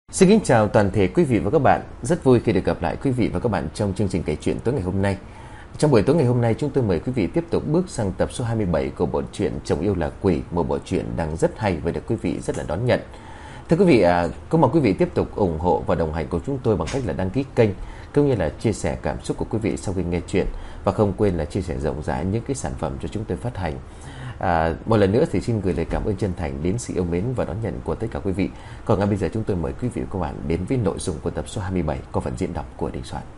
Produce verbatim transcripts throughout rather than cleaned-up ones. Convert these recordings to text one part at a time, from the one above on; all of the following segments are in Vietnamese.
Xin kính chào toàn thể quý vị và các bạn. Rất vui khi được gặp lại quý vị và các bạn trong chương trình kể chuyện tối ngày hôm nay. Trong buổi tối ngày hôm nay, chúng tôi mời quý vị tiếp tục bước sang tập số hai mươi bảy của bộ truyện Chồng Yêu Là Quỷ, một bộ truyện đang rất hay và được quý vị rất là đón nhận. Thưa quý vị, à, cũng mong quý vị tiếp tục ủng hộ và đồng hành cùng chúng tôi bằng cách là đăng ký kênh, cũng như là chia sẻ cảm xúc của quý vị sau khi nghe chuyện, và không quên là chia sẻ rộng rãi những cái sản phẩm cho chúng tôi phát hành. À, một lần nữa thì xin gửi lời cảm ơn chân thành đến sự yêu mến và đón nhận của tất cả quý vị. Còn ngay bây giờ chúng tôi mời quý vị và các bạn đến với nội dung của tập số hai mươi bảy có phần diễn đọc của Đình Soạn.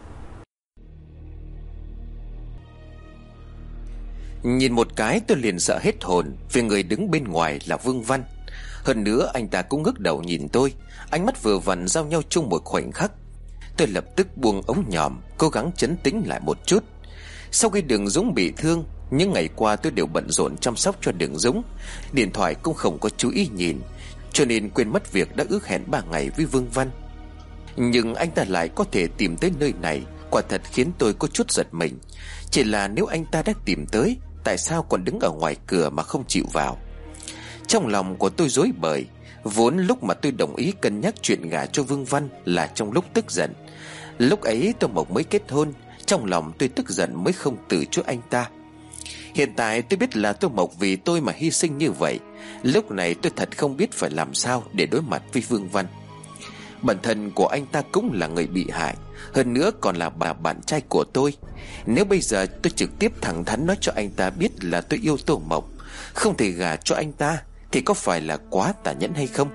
Nhìn một cái tôi liền sợ hết hồn vì người đứng bên ngoài là Vương Văn. Hơn nữa anh ta cũng ngước đầu nhìn tôi, ánh mắt vừa vặn giao nhau chung một khoảnh khắc. Tôi lập tức buông ống nhòm, cố gắng trấn tĩnh lại một chút. Sau khi Đường Dũng bị thương, những ngày qua tôi đều bận rộn chăm sóc cho Đường Dũng, điện thoại cũng không có chú ý nhìn, cho nên quên mất việc đã ước hẹn ba ngày với Vương Văn. Nhưng anh ta lại có thể tìm tới nơi này, quả thật khiến tôi có chút giật mình. Chỉ là nếu anh ta đã tìm tới, tại sao còn đứng ở ngoài cửa mà không chịu vào? Trong lòng của tôi rối bời. Vốn lúc mà tôi đồng ý cân nhắc chuyện gả cho Vương Văn là trong lúc tức giận. Lúc ấy Tô Mộc mới kết hôn, trong lòng tôi tức giận mới không từ chối anh ta. Hiện tại tôi biết là Tô Mộc vì tôi mà hy sinh như vậy. Lúc này tôi thật không biết phải làm sao để đối mặt với Vương Văn. Bản thân của anh ta cũng là người bị hại, hơn nữa còn là bà bạn trai của tôi. Nếu bây giờ tôi trực tiếp thẳng thắn nói cho anh ta biết là tôi yêu Tô Mộc, không thể gả cho anh ta, thì có phải là quá tàn nhẫn hay không?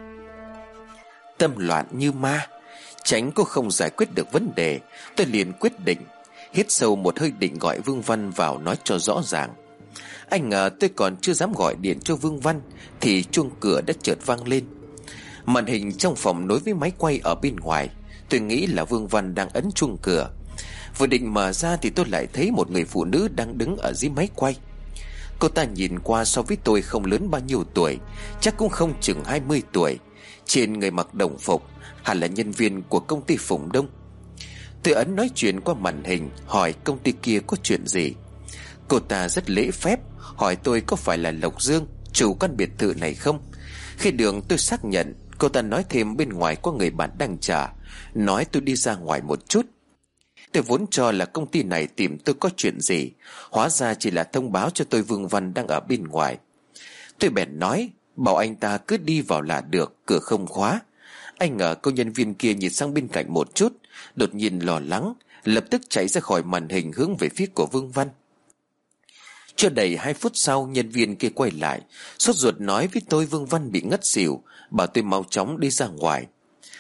Tâm loạn như ma, tránh cô không giải quyết được vấn đề, tôi liền quyết định hít sâu một hơi định gọi Vương Văn vào nói cho rõ ràng. Anh ngờ tôi còn chưa dám gọi điện cho Vương Văn thì chuông cửa đã chợt vang lên. Màn hình trong phòng nối với máy quay ở bên ngoài. Tôi nghĩ là Vương Văn đang ấn chuông cửa. Vừa định mở ra thì tôi lại thấy một người phụ nữ đang đứng ở dưới máy quay. Cô ta nhìn qua so với tôi không lớn bao nhiêu tuổi, chắc cũng không chừng hai mươi tuổi. Trên người mặc đồng phục, hẳn là nhân viên của công ty Phùng Đông. Tôi ấn nói chuyện qua màn hình, hỏi công ty kia có chuyện gì. Cô ta rất lễ phép, hỏi tôi có phải là Lộc Dương, chủ căn biệt thự này không. Khi đường tôi xác nhận, cô ta nói thêm bên ngoài có người bạn đang chờ, nói tôi đi ra ngoài một chút. Tôi vốn cho là công ty này tìm tôi có chuyện gì, hóa ra chỉ là thông báo cho tôi Vương Văn đang ở bên ngoài. Tôi bèn nói, bảo anh ta cứ đi vào là được, cửa không khóa. Anh ngờ cô nhân viên kia nhìn sang bên cạnh một chút, đột nhiên lo lắng, lập tức chạy ra khỏi màn hình hướng về phía của Vương Văn. Chưa đầy hai phút sau, nhân viên kia quay lại, sốt ruột nói với tôi Vương Văn bị ngất xỉu, bảo tôi mau chóng đi ra ngoài.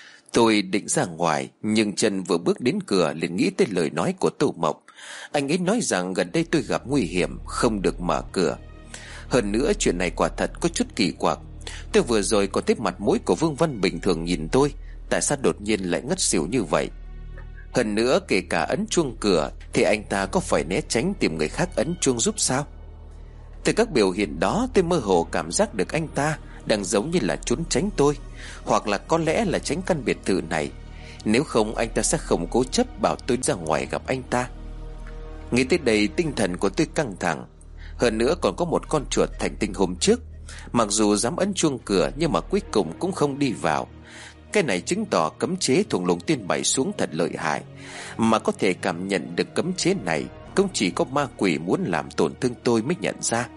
Tôi định ra ngoài, nhưng chân vừa bước đến cửa liền nghĩ tới lời nói của Tô Mộc. Anh ấy nói rằng gần đây tôi gặp nguy hiểm, không được mở cửa. Hơn nữa chuyện này quả thật có chút kỳ quặc. Tôi vừa rồi có thấy mặt mũi của Vương Văn bình thường nhìn tôi, tại sao đột nhiên lại ngất xỉu như vậy? Hơn nữa kể cả ấn chuông cửa thì anh ta có phải né tránh tìm người khác ấn chuông giúp sao? Từ các biểu hiện đó tôi mơ hồ cảm giác được anh ta đang giống như là trốn tránh tôi, hoặc là có lẽ là tránh căn biệt thự này. Nếu không anh ta sẽ không cố chấp bảo tôi ra ngoài gặp anh ta. Nghĩ tới đây tinh thần của tôi căng thẳng. Hơn nữa còn có một con chuột thành tinh hôm trước, mặc dù dám ấn chuông cửa nhưng mà cuối cùng cũng không đi vào. Cái này chứng tỏ cấm chế thuồng lùng tiên bảy xuống thật lợi hại. Mà có thể cảm nhận được cấm chế này cũng chỉ có ma quỷ muốn làm tổn thương tôi mới nhận ra.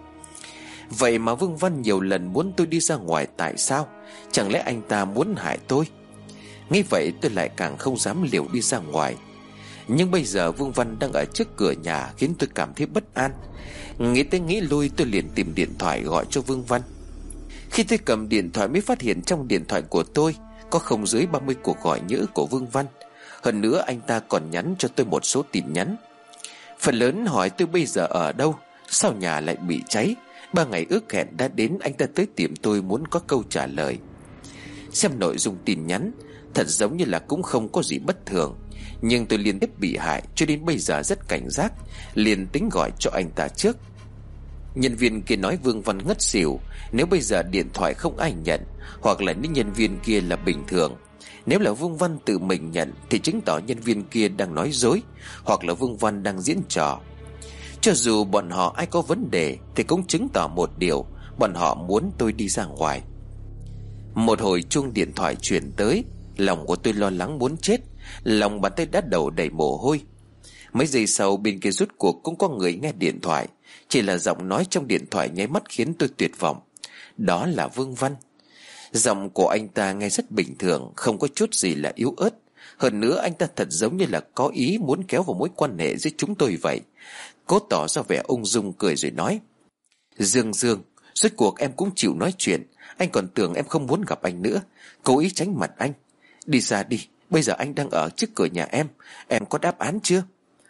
Vậy mà Vương Văn nhiều lần muốn tôi đi ra ngoài, tại sao? Chẳng lẽ anh ta muốn hại tôi? Nghĩ vậy tôi lại càng không dám liều đi ra ngoài. Nhưng bây giờ Vương Văn đang ở trước cửa nhà khiến tôi cảm thấy bất an. Nghĩ tới nghĩ lui tôi liền tìm điện thoại gọi cho Vương Văn. Khi tôi cầm điện thoại mới phát hiện trong điện thoại của tôi có không dưới ba mươi cuộc gọi nhỡ của Vương Văn. Hơn nữa anh ta còn nhắn cho tôi một số tin nhắn. Phần lớn hỏi tôi bây giờ ở đâu, sao nhà lại bị cháy. Ba ngày ước hẹn đã đến, anh ta tới tiệm tôi muốn có câu trả lời. Xem nội dung tin nhắn, thật giống như là cũng không có gì bất thường. Nhưng tôi liên tiếp bị hại cho đến bây giờ rất cảnh giác, liền tính gọi cho anh ta trước. Nhân viên kia nói Vương Văn ngất xỉu. Nếu bây giờ điện thoại không ai nhận, hoặc là những nhân viên kia là bình thường. Nếu là Vương Văn tự mình nhận thì chứng tỏ nhân viên kia đang nói dối, hoặc là Vương Văn đang diễn trò. Cho dù bọn họ ai có vấn đề thì cũng chứng tỏ một điều, bọn họ muốn tôi đi ra ngoài. Một hồi chuông điện thoại truyền tới. Lòng của tôi lo lắng muốn chết, lòng bàn tay đã đầu đầy mồ hôi. Mấy giây sau bên kia rút cuộc cũng có người nghe điện thoại. Chỉ là giọng nói trong điện thoại nháy mắt khiến tôi tuyệt vọng. Đó là Vương Văn. Giọng của anh ta nghe rất bình thường, không có chút gì là yếu ớt. Hơn nữa anh ta thật giống như là có ý muốn kéo vào mối quan hệ giữa chúng tôi vậy. Cố tỏ ra vẻ ung dung cười rồi nói: Dương Dương, rốt cuộc em cũng chịu nói chuyện. Anh còn tưởng em không muốn gặp anh nữa, cố ý tránh mặt anh. Đi ra đi, bây giờ anh đang ở trước cửa nhà em. Em có đáp án chưa?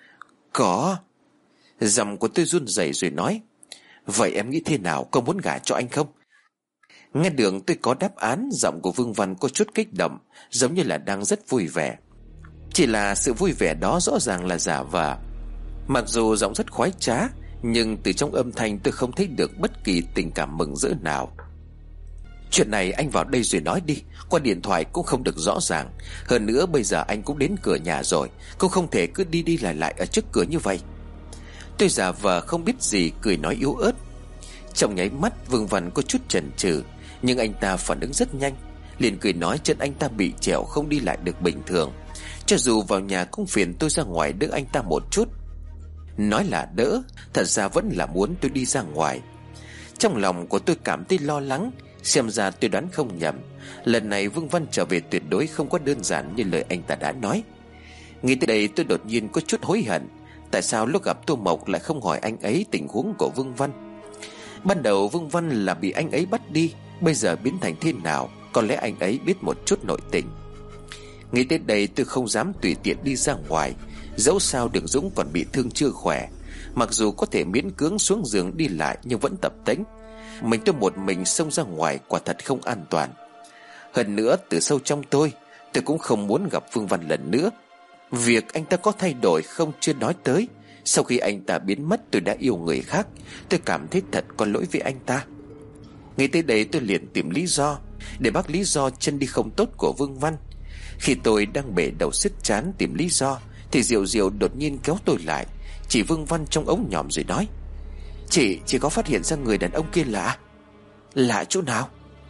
Có. Giọng của tôi run rẩy rồi nói: Vậy em nghĩ thế nào, có muốn gả cho anh không? Nghe được tôi có đáp án, giọng của Vương Văn có chút kích động, giống như là đang rất vui vẻ. Chỉ là sự vui vẻ đó rõ ràng là giả vờ. Mặc dù giọng rất khoái trá, nhưng từ trong âm thanh tôi không thấy được bất kỳ tình cảm mừng rỡ nào. Chuyện này anh vào đây rồi nói đi, qua điện thoại cũng không được rõ ràng. Hơn nữa bây giờ anh cũng đến cửa nhà rồi, cũng không thể cứ đi đi lại lại ở trước cửa như vậy. Tôi giả vờ không biết gì, cười nói yếu ớt. Trong nháy mắt Vương Văn có chút chần chừ, nhưng anh ta phản ứng rất nhanh, liền cười nói chân anh ta bị trẹo không đi lại được bình thường. Cho dù vào nhà cũng phiền tôi ra ngoài đỡ anh ta một chút. Nói là đỡ, thật ra vẫn là muốn tôi đi ra ngoài. Trong lòng của tôi cảm thấy lo lắng. Xem ra tôi đoán không nhầm, lần này Vương Văn trở về tuyệt đối không có đơn giản như lời anh ta đã nói. Nghĩ tới đây tôi đột nhiên có chút hối hận. Tại sao lúc gặp Tô Mộc lại không hỏi anh ấy tình huống của Vương Văn? Ban đầu Vương Văn là bị anh ấy bắt đi, bây giờ biến thành thế nào, có lẽ anh ấy biết một chút nội tình. Nghĩ tới đây tôi không dám tùy tiện đi ra ngoài. Dẫu sao Đường Dũng còn bị thương chưa khỏe, mặc dù có thể miễn cưỡng xuống giường đi lại nhưng vẫn tập tễnh. Mình tôi một mình xông ra ngoài quả thật không an toàn. Hơn nữa từ sâu trong tôi, tôi cũng không muốn gặp Vương Văn lần nữa. Việc anh ta có thay đổi không chưa nói tới. Sau khi anh ta biến mất tôi đã yêu người khác. Tôi cảm thấy thật có lỗi với anh ta. Ngay tới đây tôi liền tìm lý do để bác lý do chân đi không tốt của Vương Văn. Khi tôi đang bể đầu sức chán tìm lý do thì Diệu Diệu đột nhiên kéo tôi lại, chỉ Vương Văn trong ống nhòm rồi nói: Chị, chị có phát hiện ra người đàn ông kia lạ? Lạ chỗ nào?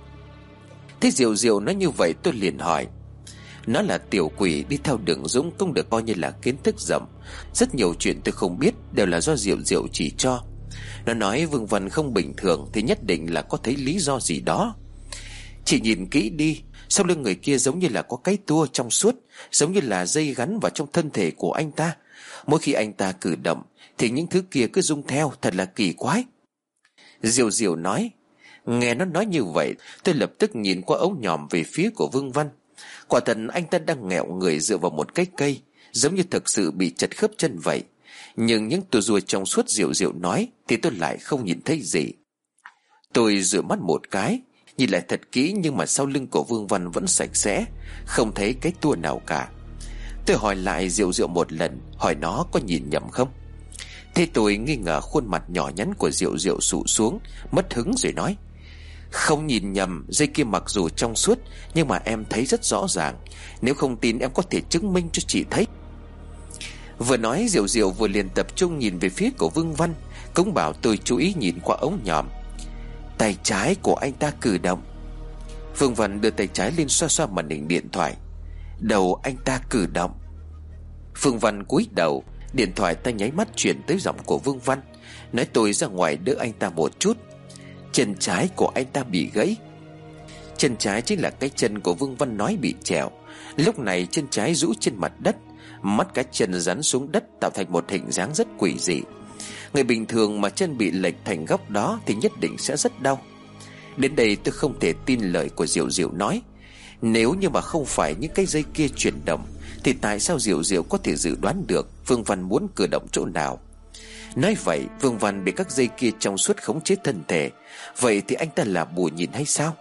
Thế Diệu Diệu nói như vậy tôi liền hỏi: Nó là tiểu quỷ đi theo Đường Dũng, cũng được coi như là kiến thức rộng. Rất nhiều chuyện tôi không biết đều là do Diệu Diệu chỉ cho. Nó nói Vương Văn không bình thường thì nhất định là có thấy lý do gì đó. Chị nhìn kỹ đi, sau lưng người kia giống như là có cái tua trong suốt, giống như là dây gắn vào trong thân thể của anh ta. Mỗi khi anh ta cử động thì những thứ kia cứ rung theo, thật là kỳ quái. Diệu Diệu nói. Nghe nó nói như vậy, tôi lập tức nhìn qua ống nhòm về phía của Vương Văn. Quả thật anh ta đang nghẹo người dựa vào một cái cây, giống như thực sự bị chật khớp chân vậy. Nhưng những tua rùa trong suốt Diệu Diệu nói thì tôi lại không nhìn thấy gì. Tôi dựa mắt một cái, nhìn lại thật kỹ, nhưng mà sau lưng của Vương Văn vẫn sạch sẽ, không thấy cái tua nào cả. Tôi hỏi lại Diệu Diệu một lần, hỏi nó có nhìn nhầm không. Thế tôi nghi ngờ khuôn mặt nhỏ nhắn của Diệu Diệu sụ xuống, mất hứng rồi nói: Không nhìn nhầm, dây kia mặc dù trong suốt nhưng mà em thấy rất rõ ràng. Nếu không tin em có thể chứng minh cho chị thấy. Vừa nói Diệu Diệu vừa liền tập trung nhìn về phía của Vương Văn, cũng bảo tôi chú ý nhìn qua ống nhòm. Tay trái của anh ta cử động. Vương Văn đưa tay trái lên xoa xoa màn hình điện thoại. Đầu anh ta cử động. Vương Văn cúi đầu, điện thoại ta nháy mắt chuyển tới giọng của Vương Văn, nói tôi ra ngoài đỡ anh ta một chút. Chân trái của anh ta bị gãy. Chân trái chính là cái chân của Vương Văn nói bị trèo. Lúc này chân trái rũ trên mặt đất, mắt cái chân rắn xuống đất tạo thành một hình dáng rất quỷ dị. Người bình thường mà chân bị lệch thành góc đó thì nhất định sẽ rất đau. Đến đây tôi không thể tin lời của Diệu Diệu nói. Nếu như mà không phải những cái dây kia chuyển động thì tại sao Diệu Diệu có thể dự đoán được Vương Văn muốn cử động chỗ nào? Nói vậy Vương Văn bị các dây kia trong suốt khống chế thân thể, vậy thì anh ta là bù nhìn hay sao?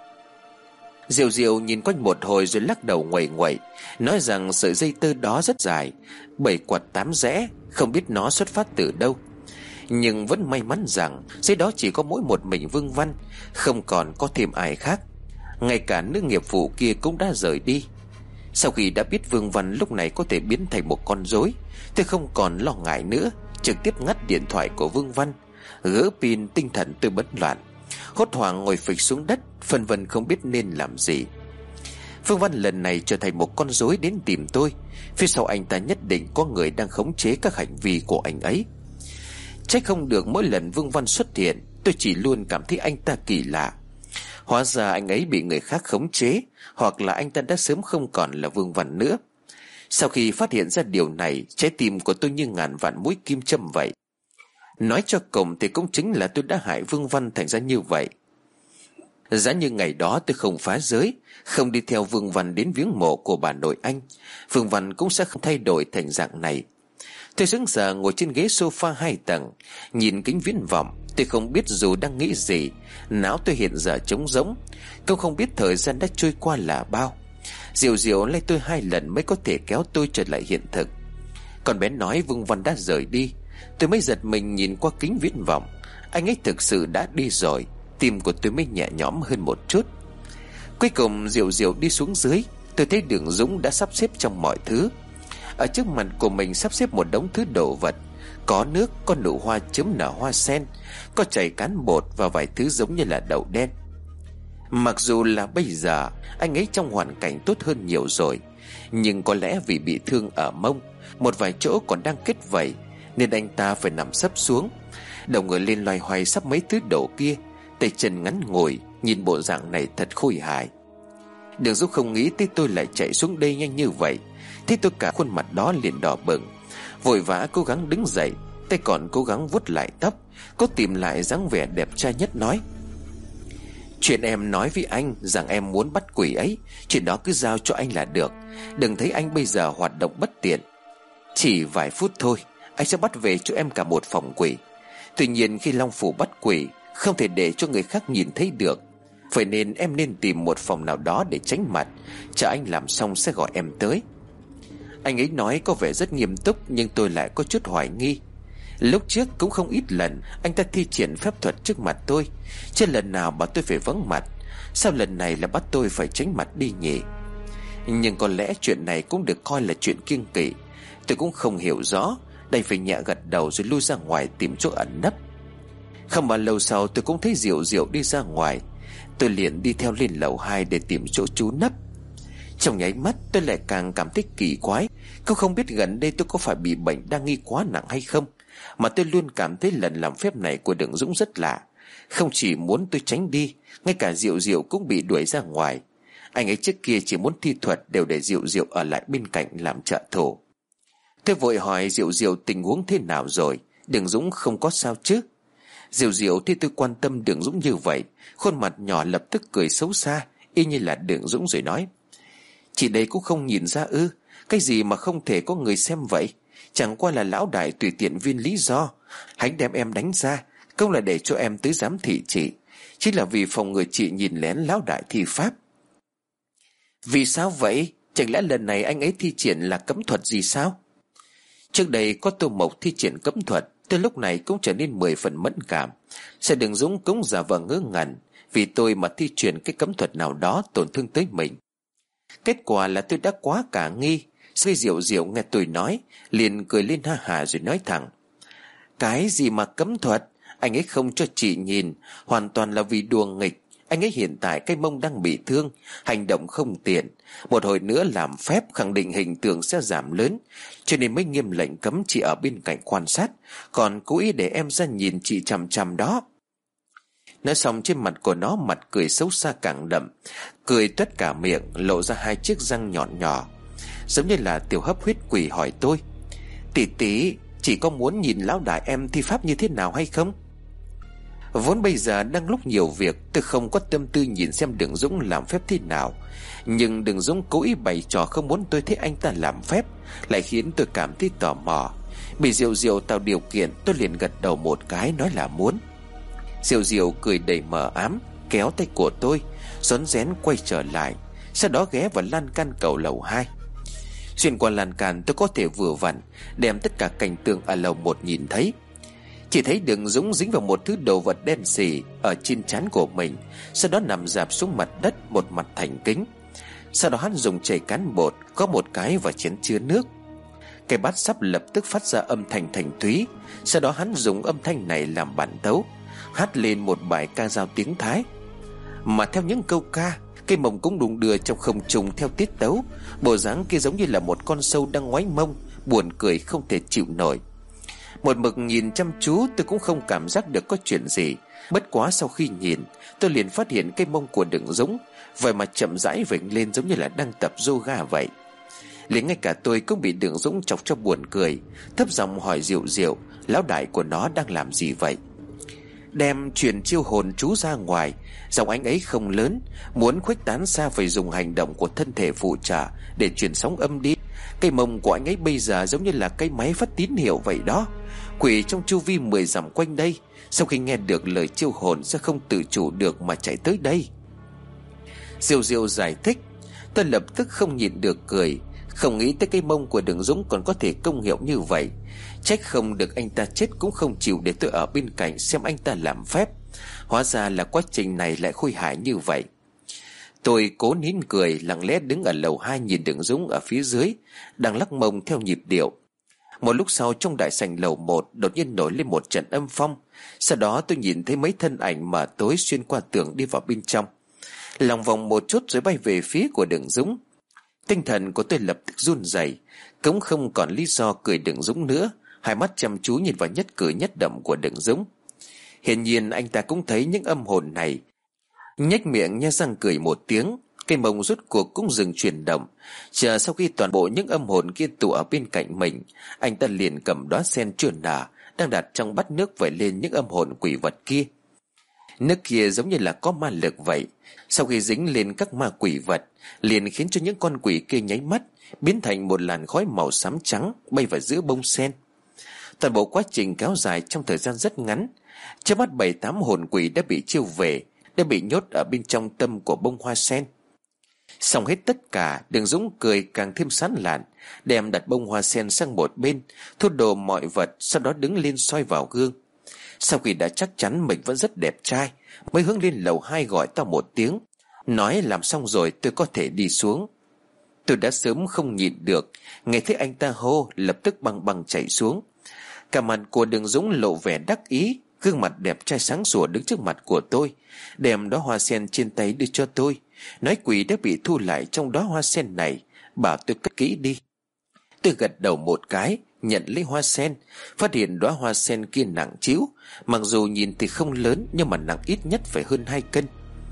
Diệu Diệu nhìn quanh một hồi rồi lắc đầu nguậy nguậy, nói rằng sợi dây tơ đó rất dài, bảy quạt tám rẽ, không biết nó xuất phát từ đâu. Nhưng vẫn may mắn rằng dây đó chỉ có mỗi một mình Vương Văn, không còn có thêm ai khác. Ngay cả nữ nghiệp vụ kia cũng đã rời đi. Sau khi đã biết Vương Văn lúc này có thể biến thành một con rối, tôi không còn lo ngại nữa, trực tiếp ngắt điện thoại của Vương Văn, gỡ pin. Tinh thần tôi bấn loạn, hốt hoảng ngồi phịch xuống đất, phân vân không biết nên làm gì. Vương Văn lần này trở thành một con rối đến tìm tôi. Phía sau anh ta nhất định có người đang khống chế các hành vi của anh ấy. Trách không được mỗi lần Vương Văn xuất hiện, tôi chỉ luôn cảm thấy anh ta kỳ lạ. Hóa ra anh ấy bị người khác khống chế, hoặc là anh ta đã sớm không còn là Vương Văn nữa. Sau khi phát hiện ra điều này, trái tim của tôi như ngàn vạn mũi kim châm vậy. Nói cho cùng thì cũng chính là tôi đã hại Vương Văn thành ra như vậy. Giá như ngày đó tôi không phá giới, không đi theo Vương Văn đến viếng mộ của bà nội anh, Vương Văn cũng sẽ không thay đổi thành dạng này. Tôi sững sờ ngồi trên ghế sofa hai tầng, nhìn kính viễn vọng. Tôi không biết dù đang nghĩ gì, não tôi hiện giờ trống rỗng. Cũng không biết thời gian đã trôi qua là bao. Diệu Diệu lay tôi hai lần mới có thể kéo tôi trở lại hiện thực. Con bé nói Vương Văn đã rời đi. Tôi mới giật mình nhìn qua kính viễn vọng. Anh ấy thực sự đã đi rồi. Tim của tôi mới nhẹ nhõm hơn một chút. Cuối cùng Diệu Diệu đi xuống dưới. Tôi thấy Đường Dũng đã sắp xếp trong mọi thứ. Ở trước mặt của mình sắp xếp một đống thứ đồ vật. Có nước, có nụ hoa chấm nở hoa sen, có chảy cán bột và vài thứ giống như là đậu đen. Mặc dù là bây giờ anh ấy trong hoàn cảnh tốt hơn nhiều rồi, nhưng có lẽ vì bị thương ở mông, một vài chỗ còn đang kết vảy, nên anh ta phải nằm sấp xuống, đầu người lên loay hoay sắp mấy thứ đồ kia, tay chân ngắn ngồi. Nhìn bộ dạng này thật khôi hài. Đường Dũng không nghĩ tới tôi lại chạy xuống đây nhanh như vậy. Thế tôi cả khuôn mặt đó liền đỏ bừng, vội vã cố gắng đứng dậy, tay còn cố gắng vuốt lại tóc, cố tìm lại dáng vẻ đẹp trai nhất, nói: Chuyện em nói với anh rằng em muốn bắt quỷ ấy, chuyện đó cứ giao cho anh là được. Đừng thấy anh bây giờ hoạt động bất tiện. Chỉ vài phút thôi, anh sẽ bắt về cho em cả một phòng quỷ. Tuy nhiên khi Long Phủ bắt quỷ, không thể để cho người khác nhìn thấy được. Vậy nên em nên tìm một phòng nào đó để tránh mặt. Chờ anh làm xong sẽ gọi em tới. Anh ấy nói có vẻ rất nghiêm túc, nhưng tôi lại có chút hoài nghi. Lúc trước cũng không ít lần anh ta thi triển phép thuật trước mặt tôi, chứ lần nào bảo tôi phải vắng mặt. Sao lần này là bắt tôi phải tránh mặt đi nhỉ? Nhưng có lẽ chuyện này cũng được coi là chuyện kiêng kỵ. Tôi cũng không hiểu rõ, đành phải nhẹ gật đầu rồi lui ra ngoài tìm chỗ ẩn nấp. Không bao lâu sau tôi cũng thấy Diệu Diệu đi ra ngoài. Tôi liền đi theo lên lầu hai để tìm chỗ trú nấp. Trong nháy mắt tôi lại càng cảm thấy kỳ quái. Cũng không biết gần đây tôi có phải bị bệnh đa nghi quá nặng hay không, mà tôi luôn cảm thấy lần làm phép này của Đường Dũng rất lạ. Không chỉ muốn tôi tránh đi, ngay cả Diệu Diệu cũng bị đuổi ra ngoài. Anh ấy trước kia chỉ muốn thi thuật đều để Diệu Diệu ở lại bên cạnh làm trợ thủ. Tôi vội hỏi Diệu Diệu tình huống thế nào rồi, Đường Dũng không có sao chứ? Diệu Diệu thì tôi quan tâm Đường Dũng như vậy, khuôn mặt nhỏ lập tức cười xấu xa, y như là Đường Dũng rồi nói: Chị đây cũng không nhìn ra ư? Cái gì mà không thể có người xem vậy? Chẳng qua là lão đại tùy tiện viên lý do, hắn đem em đánh ra, không là để cho em tới giám thị chị, chỉ là vì phòng ngừa chị nhìn lén lão đại thi pháp. Vì sao vậy? Chẳng lẽ lần này anh ấy thi triển là cấm thuật gì sao? Trước đây có Tô Mộc thi triển cấm thuật, tôi lúc này cũng trở nên mười phần mẫn cảm. Sẽ Đường Dũng cũng giả vờ ngớ ngẩn vì tôi mà thi triển cái cấm thuật nào đó tổn thương tới mình. Kết quả là tôi đã quá cả nghi. Khi Diệu Diệu nghe tôi nói, liền cười lên ha hà rồi nói thẳng: Cái gì mà cấm thuật? Anh ấy không cho chị nhìn, hoàn toàn là vì đùa nghịch. Anh ấy hiện tại cái mông đang bị thương, hành động không tiện, một hồi nữa làm phép khẳng định hình tượng sẽ giảm lớn, cho nên mới nghiêm lệnh cấm chị ở bên cạnh quan sát, còn cố ý để em ra nhìn chị chằm chằm đó. Nói xong trên mặt của nó mặt cười xấu xa càng đậm, cười toét cả miệng, lộ ra hai chiếc răng nhọn nhỏ, giống như là tiểu hấp huyết quỷ, hỏi tôi: Tỷ tỷ, chị có muốn nhìn lão đại em thi pháp như thế nào hay không? Vốn bây giờ đang lúc nhiều việc, tôi không có tâm tư nhìn xem Đường Dũng làm phép thế nào. Nhưng Đường Dũng cố ý bày trò không muốn tôi thấy anh ta làm phép, lại khiến tôi cảm thấy tò mò. Bị Diệu Diệu tạo điều kiện, tôi liền gật đầu một cái nói là muốn. Diệu Diệu cười đầy mờ ám, kéo tay của tôi, rón rén quay trở lại, sau đó ghé vào lan can cầu lầu hai. Xuyên qua lan can tôi có thể vừa vặn đem tất cả cảnh tượng ở lầu một nhìn thấy. Chỉ thấy Đường Dũng dính vào một thứ đồ vật đen xì ở trên trán của mình, sau đó nằm rạp xuống mặt đất, một mặt thành kính. Sau đó hắn dùng chày cán bột có một cái vào chén chứa nước. Cái bát sắp lập tức phát ra âm thanh thành thúy. Sau đó hắn dùng âm thanh này làm bản tấu, hát lên một bài ca dao tiếng Thái. Mà theo những câu ca, Cây mông cũng đung đưa trong không trung theo tiết tấu. Bộ dáng kia giống như là một con sâu đang ngoáy mông, buồn cười không thể chịu nổi. Một mực nhìn chăm chú, tôi cũng không cảm giác được có chuyện gì. Bất quá sau khi nhìn, tôi liền phát hiện cây mông của Đừng Dũng vậy mà chậm rãi vểnh lên, giống như là đang tập yoga vậy. Liền ngay cả tôi cũng bị Đừng Dũng chọc cho buồn cười, thấp giọng hỏi dịu dịu lão đại của nó đang làm gì vậy. Đem truyền chiêu hồn chú ra ngoài. Giọng anh ấy không lớn, muốn khuếch tán xa phải dùng hành động của thân thể phụ trợ để truyền sóng âm đi. Cây mông của anh ấy bây giờ giống như là cái máy phát tín hiệu vậy đó. Quỷ trong chu vi mười dặm quanh đây sau khi nghe được lời chiêu hồn sẽ không tự chủ được mà chạy tới đây. Diệu Diệu giải thích. Tôi lập tức không nhịn được cười. Không nghĩ tới cây mông của Đừng Dũng còn có thể công hiệu như vậy. Trách không được anh ta chết cũng không chịu để tôi ở bên cạnh xem anh ta làm phép. Hóa ra là quá trình này lại khôi hài như vậy. Tôi cố nín cười, lặng lẽ đứng ở lầu hai nhìn Đừng Dũng ở phía dưới đang lắc mông theo nhịp điệu. Một lúc sau, trong đại sảnh lầu một đột nhiên nổi lên một trận âm phong. Sau đó tôi nhìn thấy mấy thân ảnh mờ tối xuyên qua tường đi vào bên trong. Lòng vòng một chút rồi bay về phía của Đừng Dũng. Tinh thần của tôi lập tức run rẩy, cũng không còn lý do cười Đừng Dũng nữa. Hai mắt chăm chú nhìn vào nhất cử nhất động của Đừng Dũng. Hiển nhiên anh ta cũng thấy những âm hồn này. Nhếch miệng nhe răng cười một tiếng. Cây mông rốt cuộc cũng dừng chuyển động. Chờ sau khi toàn bộ những âm hồn kia tụ ở bên cạnh mình, anh ta liền cầm đóa sen chưa nở đang đặt trong bát nước vẩy lên những âm hồn quỷ vật kia. Nước kia giống như là có ma lực vậy. Sau khi dính lên các ma quỷ vật, liền khiến cho những con quỷ kia nháy mắt biến thành một làn khói màu xám trắng bay vào giữa bông sen. Toàn bộ quá trình kéo dài trong thời gian rất ngắn. Trước mắt bảy tám hồn quỷ đã bị chiêu về, đã bị nhốt ở bên trong tâm của bông hoa sen. Xong hết tất cả, Đừng Dũng cười càng thêm sán lạn, đem đặt bông hoa sen sang một bên, thu đồ mọi vật, sau đó đứng lên soi vào gương. Sau khi đã chắc chắn mình vẫn rất đẹp trai, mới hướng lên lầu hai gọi tao một tiếng, nói làm xong rồi tôi có thể đi xuống. Tôi đã sớm không nhịn được, nghe thấy anh ta hô lập tức băng băng chạy xuống. Cả mặt của Đừng Dũng lộ vẻ đắc ý, gương mặt đẹp trai sáng sủa đứng trước mặt của tôi, đem đóa hoa sen trên tay đưa cho tôi, nói quỷ đã bị thu lại trong đóa hoa sen này, bảo tôi cất kỹ đi. Tôi gật đầu một cái, nhận lấy hoa sen, phát hiện đóa hoa sen kia nặng trĩu, mặc dù nhìn thì không lớn nhưng mà nặng ít nhất phải hơn hai cân.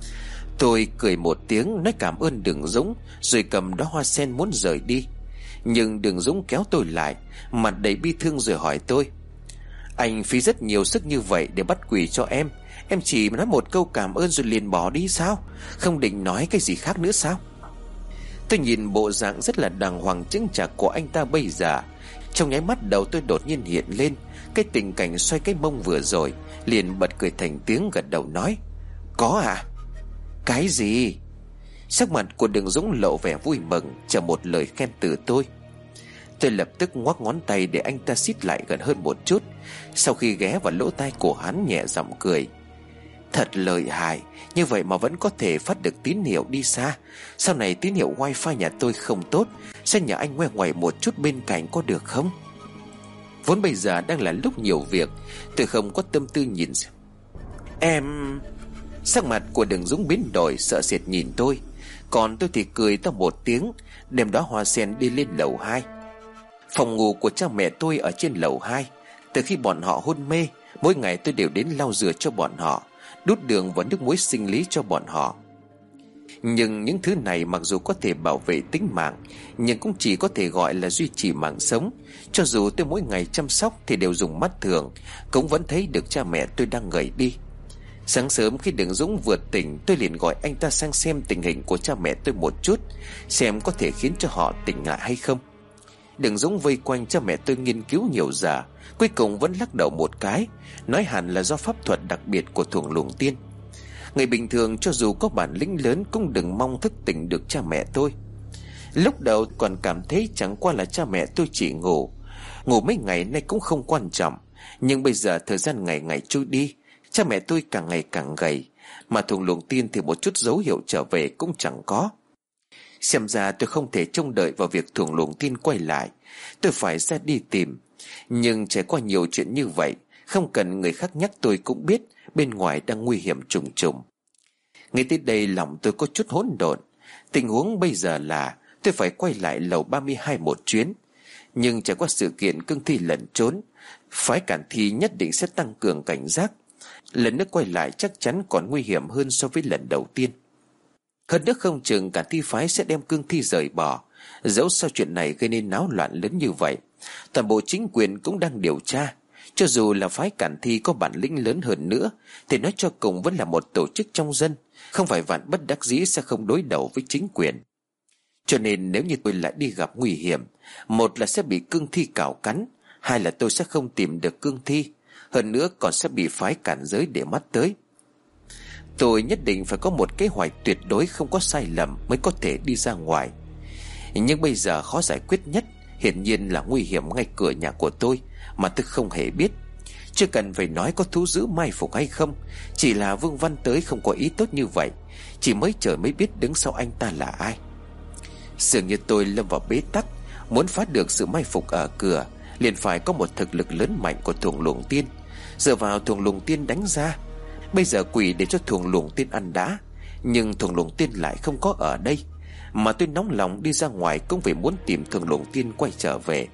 Tôi cười một tiếng nói cảm ơn Đừng Dũng, rồi cầm đóa hoa sen muốn rời đi. Nhưng Đừng Dũng kéo tôi lại, mặt đầy bi thương rồi hỏi tôi: Anh phí rất nhiều sức như vậy để bắt quỷ cho em, em chỉ nói một câu cảm ơn rồi liền bỏ đi sao? Không định nói cái gì khác nữa sao? Tôi nhìn bộ dạng rất là đàng hoàng chững chạc của anh ta bây giờ, trong nháy mắt đầu tôi đột nhiên hiện lên cái tình cảnh xoay cái mông vừa rồi, liền bật cười thành tiếng, gật đầu nói: Có à? Cái gì? Sắc mặt của Đừng Dũng lộ vẻ vui mừng, chờ một lời khen từ tôi. Tôi lập tức ngoắc ngón tay để anh ta xít lại gần hơn một chút. Sau khi ghé vào lỗ tai của hắn nhẹ giọng cười: Thật lợi hại, như vậy mà vẫn có thể phát được tín hiệu đi xa. Sau này tín hiệu wifi nhà tôi không tốt, sẽ nhờ anh ngoe ngoẩy một chút bên cạnh có được không? Vốn bây giờ đang là lúc nhiều việc, tôi không có tâm tư nhìn xem. Em... Sắc mặt của Đừng Dũng biến đổi, sợ sệt nhìn tôi. Còn tôi thì cười to một tiếng, đem đóa hoa sen đi lên lầu hai. Phòng ngủ của cha mẹ tôi ở trên lầu hai. Từ khi bọn họ hôn mê, mỗi ngày tôi đều đến lau rửa cho bọn họ, đút đường và nước muối sinh lý cho bọn họ. Nhưng những thứ này mặc dù có thể bảo vệ tính mạng, nhưng cũng chỉ có thể gọi là duy trì mạng sống. Cho dù tôi mỗi ngày chăm sóc thì đều dùng mắt thường, cũng vẫn thấy được cha mẹ tôi đang gầy đi. Sáng sớm khi Đừng Dũng vừa tỉnh, tôi liền gọi anh ta sang xem tình hình của cha mẹ tôi một chút, xem có thể khiến cho họ tỉnh lại hay không. Đừng Dũng vây quanh cha mẹ tôi nghiên cứu nhiều giờ, cuối cùng vẫn lắc đầu một cái, nói hẳn là do pháp thuật đặc biệt của Thuồng Luồng Tiên. Người bình thường cho dù có bản lĩnh lớn cũng đừng mong thức tỉnh được cha mẹ tôi. Lúc đầu còn cảm thấy chẳng qua là cha mẹ tôi chỉ ngủ Ngủ mấy ngày nay cũng không quan trọng. Nhưng bây giờ thời gian ngày ngày trôi đi, cha mẹ tôi càng ngày càng gầy, mà Thuồng Luồng Tiên thì một chút dấu hiệu trở về cũng chẳng có. Xem ra tôi không thể trông đợi vào việc Thuồng Luồng Tiên quay lại, tôi phải ra đi tìm. Nhưng trải qua nhiều chuyện như vậy, không cần người khác nhắc tôi cũng biết bên ngoài đang nguy hiểm trùng trùng. Ngay tới đây lòng tôi có chút hỗn độn. Tình huống bây giờ là tôi phải quay lại lầu ba mươi hai một chuyến. Nhưng trải qua sự kiện cương thi lẩn trốn, phái Cản Thi nhất định sẽ tăng cường cảnh giác. Lần nữa quay lại chắc chắn còn nguy hiểm hơn so với lần đầu tiên. Hơn nữa không chừng Cản Thi phái sẽ đem cương thi rời bỏ. Dẫu sao chuyện này gây nên náo loạn lớn như vậy, toàn bộ chính quyền cũng đang điều tra. Cho dù là phái Cản Thi có bản lĩnh lớn hơn nữa, thì nói cho cùng vẫn là một tổ chức trong dân, không phải vạn bất đắc dĩ sẽ không đối đầu với chính quyền. Cho nên nếu như tôi lại đi gặp nguy hiểm, một là sẽ bị cương thi cào cắn, hai là tôi sẽ không tìm được cương thi, hơn nữa còn sẽ bị phái cản giới để mắt tới. Tôi nhất định phải có một kế hoạch tuyệt đối không có sai lầm mới có thể đi ra ngoài. Nhưng bây giờ khó giải quyết nhất hiển nhiên là nguy hiểm ngay cửa nhà của tôi mà tôi không hề biết. Chưa cần phải nói có thú dữ mai phục hay không, chỉ là Vương Văn tới không có ý tốt như vậy, chỉ mới trời mới biết đứng sau anh ta là ai. Dường như tôi lâm vào bế tắc. Muốn phá được sự mai phục ở cửa, liền phải có một thực lực lớn mạnh của Thuồng Luồng Tiên. Dựa vào Thuồng Luồng Tiên đánh ra. Bây giờ quỷ để cho Thuồng Luồng Tiên ăn đá, nhưng Thuồng Luồng Tiên lại không có ở đây. Mà tôi nóng lòng đi ra ngoài cũng vì muốn tìm Thuồng Luồng Tiên quay trở về.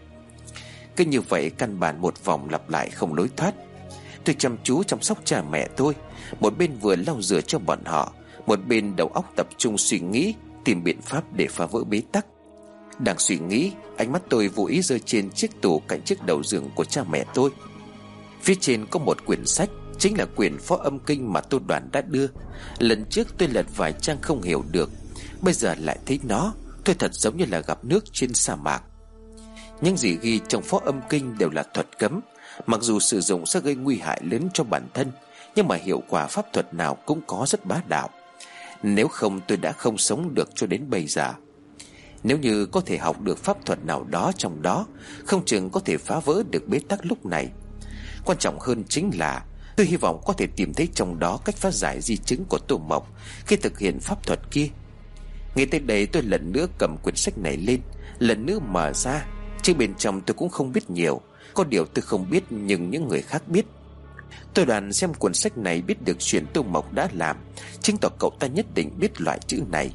Cứ như vậy căn bản một vòng lặp lại không lối thoát. Tôi chăm chú chăm sóc cha mẹ tôi, một bên vừa lau rửa cho bọn họ, một bên đầu óc tập trung suy nghĩ, tìm biện pháp để phá vỡ bế tắc. Đang suy nghĩ, ánh mắt tôi vô ý rơi trên chiếc tủ cạnh chiếc đầu giường của cha mẹ tôi. Phía trên có một quyển sách, chính là quyển Phó Âm Kinh mà Tô Đoàn đã đưa. Lần trước tôi lật vài trang không hiểu được, bây giờ lại thấy nó, tôi thật giống như là gặp nước trên sa mạc. Những gì ghi trong Phó Âm Kinh đều là thuật cấm, mặc dù sử dụng sẽ gây nguy hại lớn cho bản thân, nhưng mà hiệu quả pháp thuật nào cũng có rất bá đạo. Nếu không tôi đã không sống được cho đến bây giờ. Nếu như có thể học được pháp thuật nào đó trong đó, không chừng có thể phá vỡ được bế tắc lúc này. Quan trọng hơn chính là tôi hy vọng có thể tìm thấy trong đó cách phá giải di chứng của Tô Mộc khi thực hiện pháp thuật kia. Ngay tới đây tôi lần nữa cầm quyển sách này lên, lần nữa mở ra. Chứ bên trong tôi cũng không biết nhiều, có điều tôi không biết nhưng những người khác biết. Tôi Đoàn xem cuốn sách này biết được chuyện Tô Mộc đã làm, chứng tỏ cậu ta nhất định biết loại chữ này.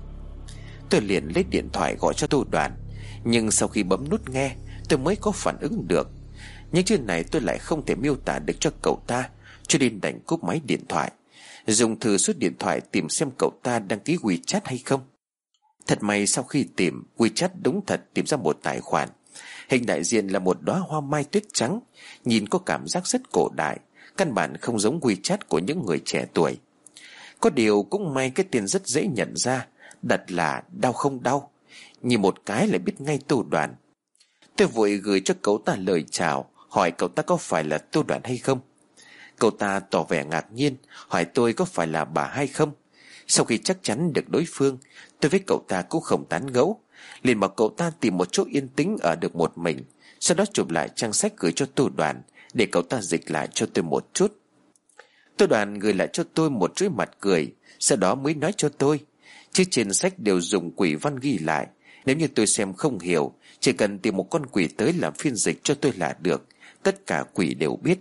Tôi liền lấy điện thoại gọi cho Tô Đoàn, nhưng sau khi bấm nút nghe, tôi mới có phản ứng được. Nhưng chuyện này tôi lại không thể miêu tả được cho cậu ta, cho nên đành cúp máy điện thoại, dùng thử số điện thoại tìm xem cậu ta đăng ký WeChat hay không. Thật may sau khi tìm, WeChat đúng thật tìm ra một tài khoản. Hình đại diện là một đóa hoa mai tuyết trắng, nhìn có cảm giác rất cổ đại, căn bản không giống WeChat của những người trẻ tuổi. Có điều cũng may cái tên rất dễ nhận ra, đặt là Đau Không Đau, nhìn một cái lại biết ngay Tô Đoàn. Tôi vội gửi cho cậu ta lời chào, hỏi cậu ta có phải là Tô Đoàn hay không. Cậu ta tỏ vẻ ngạc nhiên, hỏi tôi có phải là bà hay không. Sau khi chắc chắn được đối phương, tôi với cậu ta cũng không tán gẫu, liền bảo cậu ta tìm một chỗ yên tĩnh ở được một mình, sau đó chụp lại trang sách gửi cho Tô Đoàn để cậu ta dịch lại cho tôi một chút. Tô Đoàn gửi lại cho tôi một chuỗi mặt cười, sau đó mới nói cho tôi, chứ trên sách đều dùng quỷ văn ghi lại, nếu như tôi xem không hiểu, chỉ cần tìm một con quỷ tới làm phiên dịch cho tôi là được, tất cả quỷ đều biết.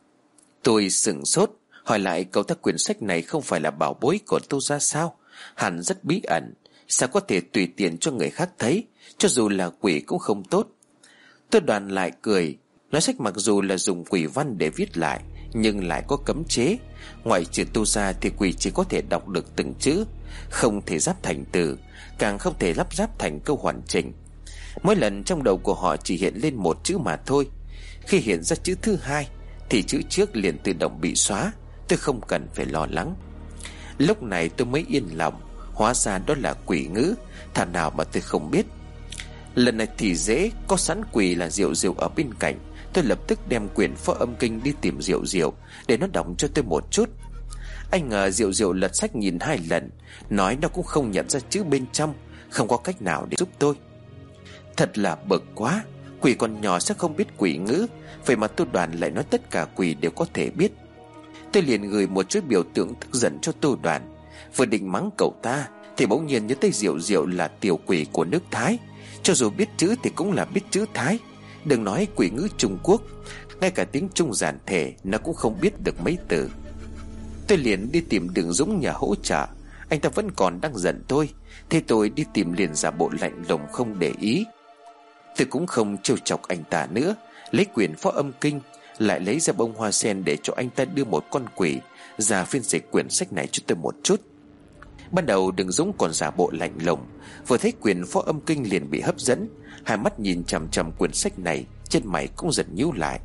Tôi sửng sốt, hỏi lại cậu ta quyển sách này không phải là bảo bối của Tô gia sao? Hẳn rất bí ẩn, sao có thể tùy tiện cho người khác thấy, cho dù là quỷ cũng không tốt. Tô Đoàn lại cười, nói sách mặc dù là dùng quỷ văn để viết lại, nhưng lại có cấm chế. Ngoại trừ Tô gia thì quỷ chỉ có thể đọc được từng chữ, không thể ráp thành từ, càng không thể lắp ráp thành câu hoàn chỉnh. Mỗi lần trong đầu của họ chỉ hiện lên một chữ mà thôi. Khi hiện ra chữ thứ hai thì chữ trước liền tự động bị xóa, tôi không cần phải lo lắng. Lúc này tôi mới yên lòng, hóa ra đó là quỷ ngữ, thà nào mà tôi không biết. Lần này thì dễ, có sẵn quỷ là Diệu Diệu ở bên cạnh, tôi lập tức đem quyển Phó Âm Kinh đi tìm Diệu Diệu để nó đọc cho tôi một chút. Anh ngờ Diệu Diệu lật sách nhìn hai lần, nói nó cũng không nhận ra chữ bên trong, không có cách nào để giúp tôi. Thật là bực quá, quỷ còn nhỏ sẽ không biết quỷ ngữ, vậy mà Tô Đoàn lại nói tất cả quỷ đều có thể biết. Tôi liền gửi một chút biểu tượng tức giận cho Tô Đoàn, vừa định mắng cậu ta thì bỗng nhiên nhớ tới Diệu Diệu là tiểu quỷ của nước Thái, cho dù biết chữ thì cũng là biết chữ Thái, đừng nói quỷ ngữ Trung Quốc, ngay cả tiếng Trung giản thể nó cũng không biết được mấy từ. Tôi liền đi tìm Đường Dũng nhà hỗ trợ. Anh ta vẫn còn đang giận tôi. Thế tôi đi tìm liền giả bộ lạnh lùng không để ý. Tôi cũng không trêu chọc anh ta nữa, lấy quyển phó âm kinh, lại lấy ra bông hoa sen để cho anh ta đưa một con quỷ ra phiên dịch quyển sách này cho tôi một chút. Ban đầu Đường Dũng còn giả bộ lạnh lùng, vừa thấy quyển phó âm kinh liền bị hấp dẫn, hai mắt nhìn chằm chằm quyển sách này, chân mày cũng giật nhíu lại.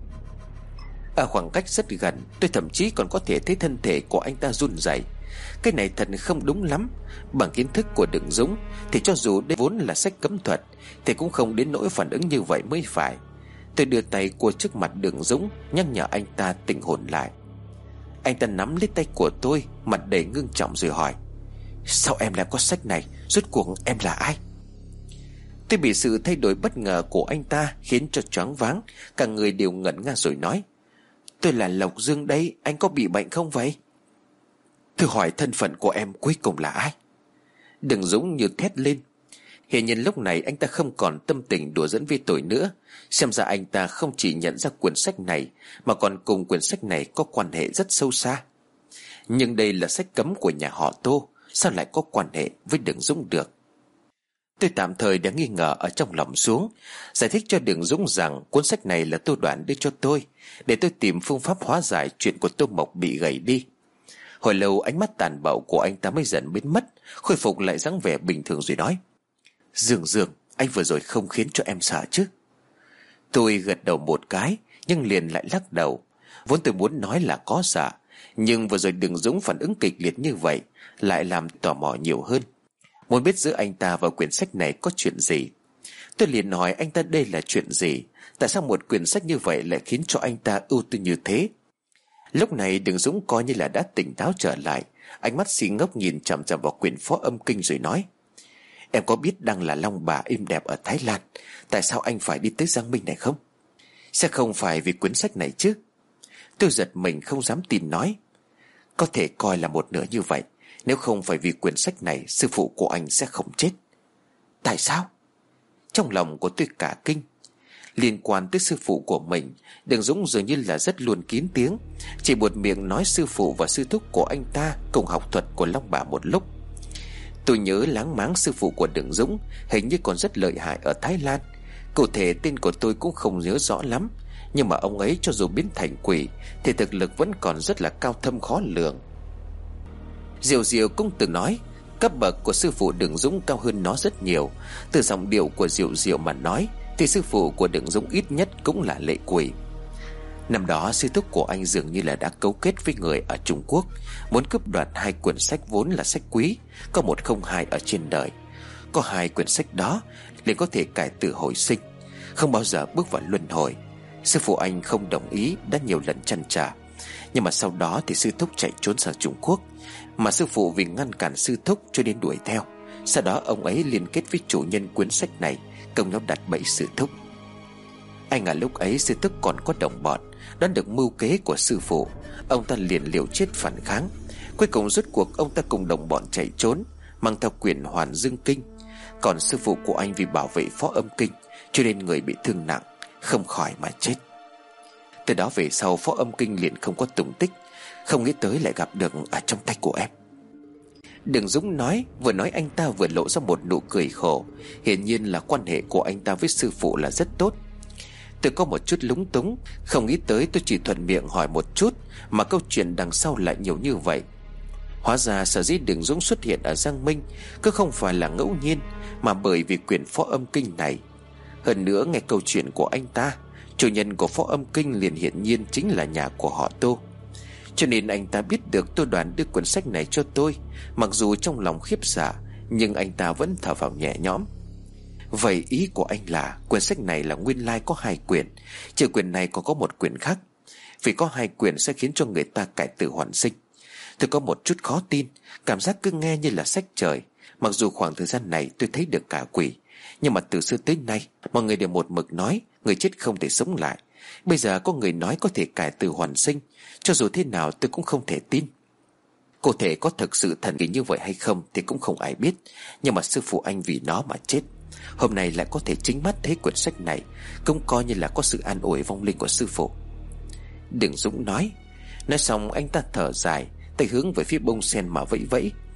Ở khoảng cách rất gần, tôi thậm chí còn có thể thấy thân thể của anh ta run rẩy. Cái này thật không đúng lắm. Bằng kiến thức của Đường Dũng thì cho dù đây vốn là sách cấm thuật thì cũng không đến nỗi phản ứng như vậy mới phải. Tôi đưa tay qua trước mặt Đường Dũng, nhắc nhở anh ta tỉnh hồn lại. Anh ta nắm lấy tay của tôi, mặt đầy ngưng trọng rồi hỏi: sao em lại có sách này? Rốt cuộc em là ai? Tôi bị sự thay đổi bất ngờ của anh ta khiến cho choáng váng, cả người đều ngẩn ngơ rồi nói: tôi là Lộc Dương đây, anh có bị bệnh không vậy? Thử hỏi thân phận của em cuối cùng là ai? Đường Dũng như thét lên. Hiển nhiên lúc này anh ta không còn tâm tình đùa giỡn với tôi nữa. Xem ra anh ta không chỉ nhận ra quyển sách này, mà còn cùng quyển sách này có quan hệ rất sâu xa. Nhưng đây là sách cấm của nhà họ Tô, sao lại có quan hệ với Đường Dũng được? Tôi tạm thời đã nghi ngờ ở trong lòng xuống, giải thích cho Đường Dũng rằng cuốn sách này là Tô Đoản đưa cho tôi, để tôi tìm phương pháp hóa giải chuyện của Tô Mộc bị gầy đi. Hồi lâu ánh mắt tàn bạo của anh ta mới dần biến mất, khôi phục lại dáng vẻ bình thường rồi nói: Dương Dương, anh vừa rồi không khiến cho em sợ chứ? Tôi gật đầu một cái, nhưng liền lại lắc đầu. Vốn tôi muốn nói là có sợ, nhưng vừa rồi Đường Dũng phản ứng kịch liệt như vậy lại làm tò mò nhiều hơn, muốn biết giữa anh ta và quyển sách này có chuyện gì. Tôi liền hỏi anh ta đây là chuyện gì, tại sao một quyển sách như vậy lại khiến cho anh ta ưu tư như thế. Lúc này Đường Dũng coi như là đã tỉnh táo trở lại, ánh mắt si ngốc nhìn chằm chằm vào quyển phó âm kinh rồi nói: em có biết đang là long bà êm đẹp ở Thái Lan, tại sao anh phải đi tới Giang Minh này không? Sẽ không phải vì quyển sách này chứ? Tôi giật mình không dám tin nói: có thể coi là một nửa như vậy. Nếu không phải vì quyển sách này, sư phụ của anh sẽ không chết. Tại sao? Trong lòng của tôi cả kinh. Liên quan tới sư phụ của mình, Đường Dũng dường như là rất luôn kín tiếng, chỉ buột miệng nói sư phụ và sư thúc của anh ta cùng học thuật của long bà một lúc. Tôi nhớ láng máng sư phụ của Đường Dũng hình như còn rất lợi hại ở Thái Lan. Cụ thể tên của tôi cũng không nhớ rõ lắm, nhưng mà ông ấy cho dù biến thành quỷ thì thực lực vẫn còn rất là cao thâm khó lường. Diệu Diệu cũng từng nói cấp bậc của sư phụ Đường Dũng cao hơn nó rất nhiều. Từ giọng điệu của Diệu Diệu mà nói thì sư phụ của Đường Dũng ít nhất cũng là lệ quỷ. Năm đó sư thúc của anh dường như là đã cấu kết với người ở Trung Quốc, muốn cướp đoạt hai quyển sách vốn là sách quý, có một không hai ở trên đời. Có hai quyển sách đó liền có thể cải tử hồi sinh, không bao giờ bước vào luân hồi. Sư phụ anh không đồng ý, đã nhiều lần trăn trở, nhưng mà sau đó thì sư thúc chạy trốn sang Trung Quốc, mà sư phụ vì ngăn cản sư thúc cho nên đuổi theo. Sau đó ông ấy liên kết với chủ nhân quyển sách này, cùng nhau đặt bẫy sư thúc. Anh à, lúc ấy sư thúc còn có đồng bọn, đoán được mưu kế của sư phụ, ông ta liền liều chết phản kháng. Cuối cùng rốt cuộc ông ta cùng đồng bọn chạy trốn, mang theo quyển Hoàn Dương Kinh. Còn sư phụ của anh vì bảo vệ phó âm kinh cho nên người bị thương nặng, không khỏi mà chết. Từ đó về sau phó âm kinh liền không có tung tích, không nghĩ tới lại gặp được ở trong tay của em. Đường Dũng nói, vừa nói anh ta vừa lộ ra một nụ cười khổ. Hiển nhiên là quan hệ của anh ta với sư phụ là rất tốt. Tôi có một chút lúng túng, không nghĩ tới tôi chỉ thuận miệng hỏi một chút mà câu chuyện đằng sau lại nhiều như vậy. Hóa ra sở dĩ Đường Dũng xuất hiện ở Giang Minh cứ không phải là ngẫu nhiên, mà bởi vì quyển phó âm kinh này. Hơn nữa nghe câu chuyện của anh ta, chủ nhân của phó âm kinh liền hiển nhiên chính là nhà của họ Tô. Cho nên anh ta biết được tôi Đoản đưa quyển sách này cho tôi. Mặc dù trong lòng khiếp sợ, nhưng anh ta vẫn thở phào nhẹ nhõm. Vậy ý của anh là quyển sách này là nguyên lai có hai quyển, trừ quyển này còn có một quyển khác. Vì có hai quyển sẽ khiến cho người ta cải tử hoàn sinh. Tôi có một chút khó tin, cảm giác cứ nghe như là sách trời. Mặc dù khoảng thời gian này tôi thấy được cả quỷ, nhưng mà từ xưa tới nay mọi người đều một mực nói người chết không thể sống lại. Bây giờ có người nói có thể cải tử hoàn sinh, cho dù thế nào tôi cũng không thể tin. Cụ thể có thực sự thần kỳ như vậy hay không thì cũng không ai biết, nhưng mà sư phụ anh vì nó mà chết. Hôm nay lại có thể chính mắt thấy quyển sách này, cũng coi như là có sự an ủi vong linh của sư phụ. Đường Dũng nói. Nói xong anh ta thở dài, tay hướng về phía bông sen mà vẫy vẫy.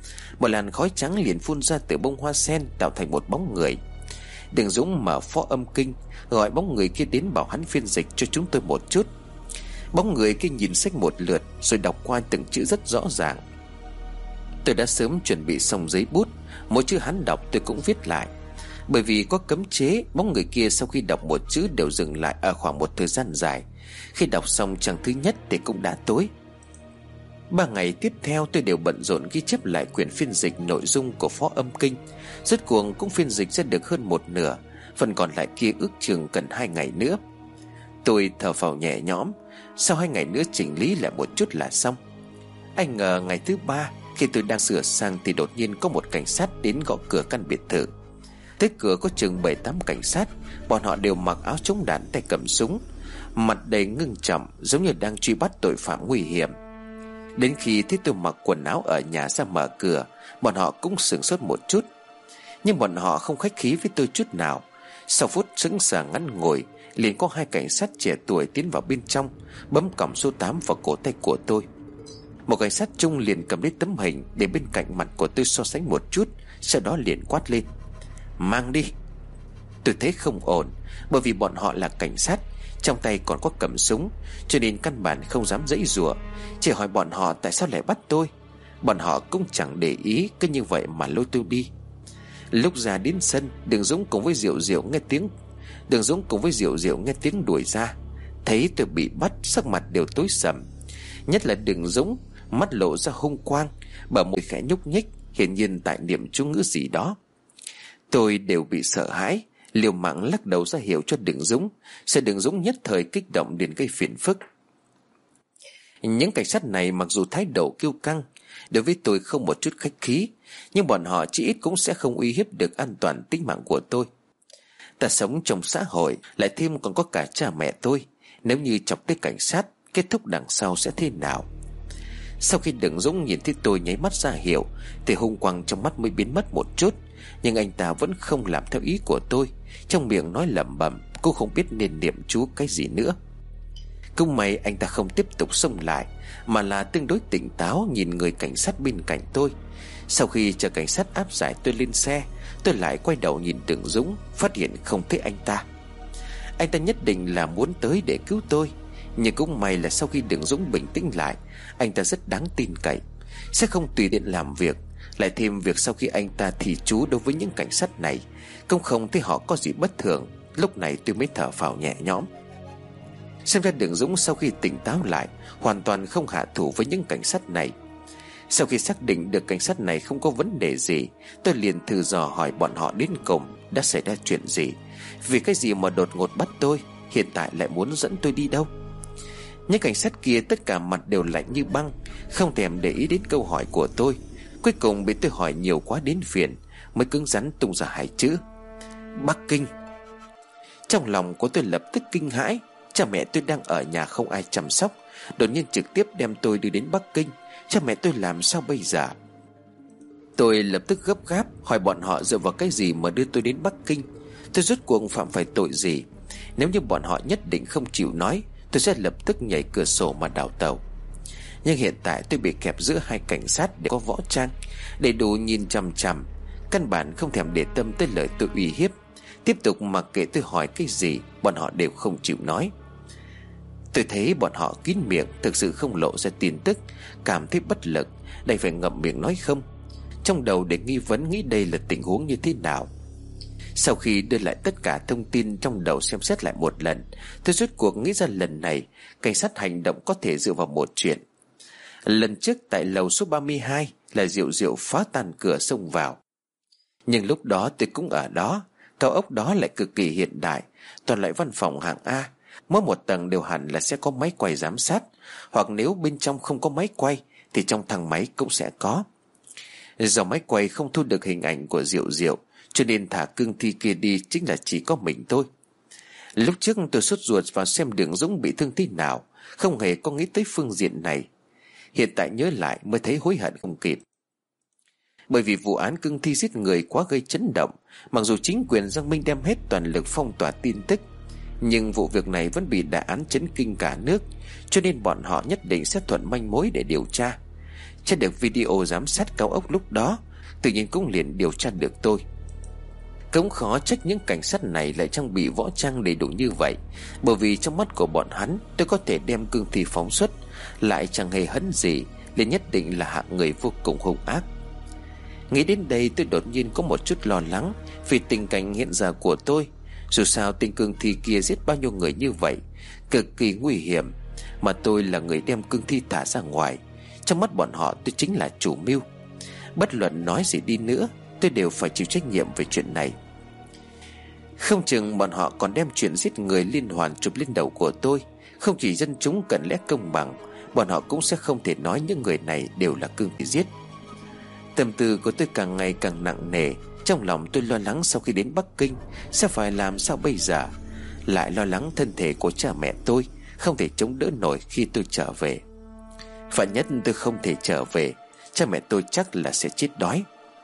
Một làn khói trắng liền phun ra từ bông hoa sen, tạo thành một bóng người. Đường Dũng mở Phó Âm Kinh, gọi bóng người kia đến bảo hắn phiên dịch cho chúng tôi một chút. Bóng người kia nhìn sách một lượt rồi đọc qua từng chữ rất rõ ràng. Tôi đã sớm chuẩn bị xong giấy bút, mỗi chữ hắn đọc tôi cũng viết lại. Bởi vì có cấm chế, bóng người kia sau khi đọc một chữ đều dừng lại ở khoảng một thời gian dài. Khi đọc xong trang thứ nhất thì cũng đã tối. Ba ngày tiếp theo tôi đều bận rộn ghi chép lại quyển phiên dịch nội dung của Phó Âm Kinh. Rốt cuộc cũng phiên dịch ra được hơn một nửa, phần còn lại kia ước chừng cần hai ngày nữa. Tôi thở phào nhẹ nhõm, sau hai ngày nữa chỉnh lý lại một chút là xong. Anh ngờ ngày thứ ba, khi tôi đang sửa sang thì đột nhiên có một cảnh sát đến gõ cửa căn biệt thự. Tới cửa có chừng bảy tám cảnh sát, bọn họ đều mặc áo chống đạn, tay cầm súng, mặt đầy ngưng trọng, giống như đang truy bắt tội phạm nguy hiểm. Đến khi thấy tôi mặc quần áo ở nhà ra mở cửa, bọn họ cũng sửng sốt một chút. Nhưng bọn họ không khách khí với tôi chút nào. Sau phút sững sờ ngắn ngồi, liền có hai cảnh sát trẻ tuổi tiến vào bên trong, bấm còng số tám vào cổ tay của tôi. Một cảnh sát trung liền cầm lấy tấm hình để bên cạnh mặt của tôi so sánh một chút, sau đó liền quát lên: "Mang đi!" Tôi thấy không ổn, bởi vì bọn họ là cảnh sát, trong tay còn có cầm súng, cho nên căn bản không dám giãy giụa. Chỉ hỏi bọn họ tại sao lại bắt tôi. Bọn họ cũng chẳng để ý, cứ như vậy mà lôi tôi đi. Lúc ra đến sân, Đường Dũng cùng với Diệu Diệu nghe tiếng Đường Dũng cùng với Diệu Diệu nghe tiếng đuổi ra. Thấy tôi bị bắt, sắc mặt đều tối sầm. Nhất là Đường Dũng, mắt lộ ra hung quang, bờ môi khẽ nhúc nhích, hiển nhiên tại niệm chú ngữ gì đó. Tôi đều bị sợ hãi, liều mạng lắc đầu ra hiệu cho Đường Dũng. Sợ Đường Dũng nhất thời kích động đến gây phiền phức. Những cảnh sát này mặc dù thái độ kiêu căng, đối với tôi không một chút khách khí, nhưng bọn họ chỉ ít cũng sẽ không uy hiếp được an toàn tính mạng của tôi. Ta sống trong xã hội, lại thêm còn có cả cha mẹ tôi. Nếu như chọc tới cảnh sát, kết thúc đằng sau sẽ thế nào? Sau khi Đường Dũng nhìn thấy tôi nháy mắt ra hiệu, thì hung quang trong mắt mới biến mất một chút. Nhưng anh ta vẫn không làm theo ý của tôi, trong miệng nói lẩm bẩm, cô không biết nên niệm chú cái gì nữa. Cũng may anh ta không tiếp tục xông lại, mà là tương đối tỉnh táo nhìn người cảnh sát bên cạnh tôi. Sau khi chờ cảnh sát áp giải tôi lên xe, tôi lại quay đầu nhìn Đường Dũng, phát hiện không thấy anh ta. Anh ta nhất định là muốn tới để cứu tôi. Nhưng cũng may là sau khi Đường Dũng bình tĩnh lại, anh ta rất đáng tin cậy, sẽ không tùy tiện làm việc. Lại thêm việc sau khi anh ta thì chú đối với những cảnh sát này, cũng không thấy họ có gì bất thường. Lúc này tôi mới thở phào nhẹ nhõm. Xem ra Đường Dũng sau khi tỉnh táo lại, hoàn toàn không hạ thủ với những cảnh sát này. Sau khi xác định được cảnh sát này không có vấn đề gì, tôi liền thử dò hỏi bọn họ đến cùng đã xảy ra chuyện gì, vì cái gì mà đột ngột bắt tôi, hiện tại lại muốn dẫn tôi đi đâu. Những cảnh sát kia tất cả mặt đều lạnh như băng, không thèm để ý đến câu hỏi của tôi. Cuối cùng bị tôi hỏi nhiều quá đến phiền, mới cứng rắn tung ra hai chữ: Bắc Kinh. Trong lòng của tôi lập tức kinh hãi. Cha mẹ tôi đang ở nhà không ai chăm sóc, đột nhiên trực tiếp đem tôi đưa đến Bắc Kinh. Cha mẹ tôi làm sao bây giờ? Tôi lập tức gấp gáp hỏi bọn họ dựa vào cái gì mà đưa tôi đến Bắc Kinh. Tôi rốt cuộc phạm phải tội gì? Nếu như bọn họ nhất định không chịu nói, tôi sẽ lập tức nhảy cửa sổ mà đào tàu. Nhưng hiện tại tôi bị kẹp giữa hai cảnh sát để có võ trang, đầy đủ nhìn chằm chằm, căn bản không thèm để tâm tới lời tôi uy hiếp. Tiếp tục mặc kệ tôi hỏi cái gì, bọn họ đều không chịu nói. Tôi thấy bọn họ kín miệng, thực sự không lộ ra tin tức, cảm thấy bất lực, đành phải ngậm miệng nói không. Trong đầu để nghi vấn nghĩ đây là tình huống như thế nào. Sau khi đưa lại tất cả thông tin trong đầu xem xét lại một lần, tôi rốt cuộc nghĩ ra lần này cảnh sát hành động có thể dựa vào một chuyện. Lần trước tại lầu số ba mươi hai là Diệu Diệu phá tan cửa xông vào, nhưng lúc đó tôi cũng ở đó. Cao ốc đó lại cực kỳ hiện đại, toàn lại văn phòng hạng A, mỗi một tầng đều hẳn là sẽ có máy quay giám sát, hoặc nếu bên trong không có máy quay thì trong thang máy cũng sẽ có. Do máy quay không thu được hình ảnh của Diệu Diệu, cho nên thả cương thi kia đi chính là chỉ có mình tôi. Lúc trước tôi sốt ruột vào xem Đường Dũng bị thương thế nào, không hề có nghĩ tới phương diện này. Hiện tại nhớ lại mới thấy hối hận không kịp. Bởi vì vụ án cương thi giết người quá gây chấn động, mặc dù chính quyền Giang Minh đem hết toàn lực phong tỏa tin tức, nhưng vụ việc này vẫn bị đại án chấn kinh cả nước, cho nên bọn họ nhất định sẽ thuận manh mối để điều tra. check được video giám sát cao ốc lúc đó, tự nhiên cũng liền điều tra được tôi. Cũng khó trách những cảnh sát này lại trang bị võ trang đầy đủ như vậy, bởi vì trong mắt của bọn hắn, tôi có thể đem cương thi phóng xuất, lại chẳng hề hấn gì, liền nhất định là hạng người vô cùng hung ác. Nghĩ đến đây tôi đột nhiên có một chút lo lắng vì tình cảnh hiện giờ của tôi. Dù sao tên cương thi kia giết bao nhiêu người như vậy, cực kỳ nguy hiểm, mà tôi là người đem cương thi thả ra ngoài. Trong mắt bọn họ tôi chính là chủ mưu. Bất luận nói gì đi nữa, tôi đều phải chịu trách nhiệm về chuyện này. Không chừng bọn họ còn đem chuyện giết người liên hoàn chụp lên đầu của tôi. Không chỉ dân chúng cần lẽ công bằng, bọn họ cũng sẽ không thể nói những người này đều là cương thi giết. Tâm tư của tôi càng ngày càng nặng nề. Trong lòng tôi lo lắng sau khi đến Bắc Kinh sẽ phải làm sao bây giờ, lại lo lắng thân thể của cha mẹ tôi không thể chống đỡ nổi khi tôi trở về. Vạn nhất tôi không thể trở về, cha mẹ tôi chắc là sẽ chết đói.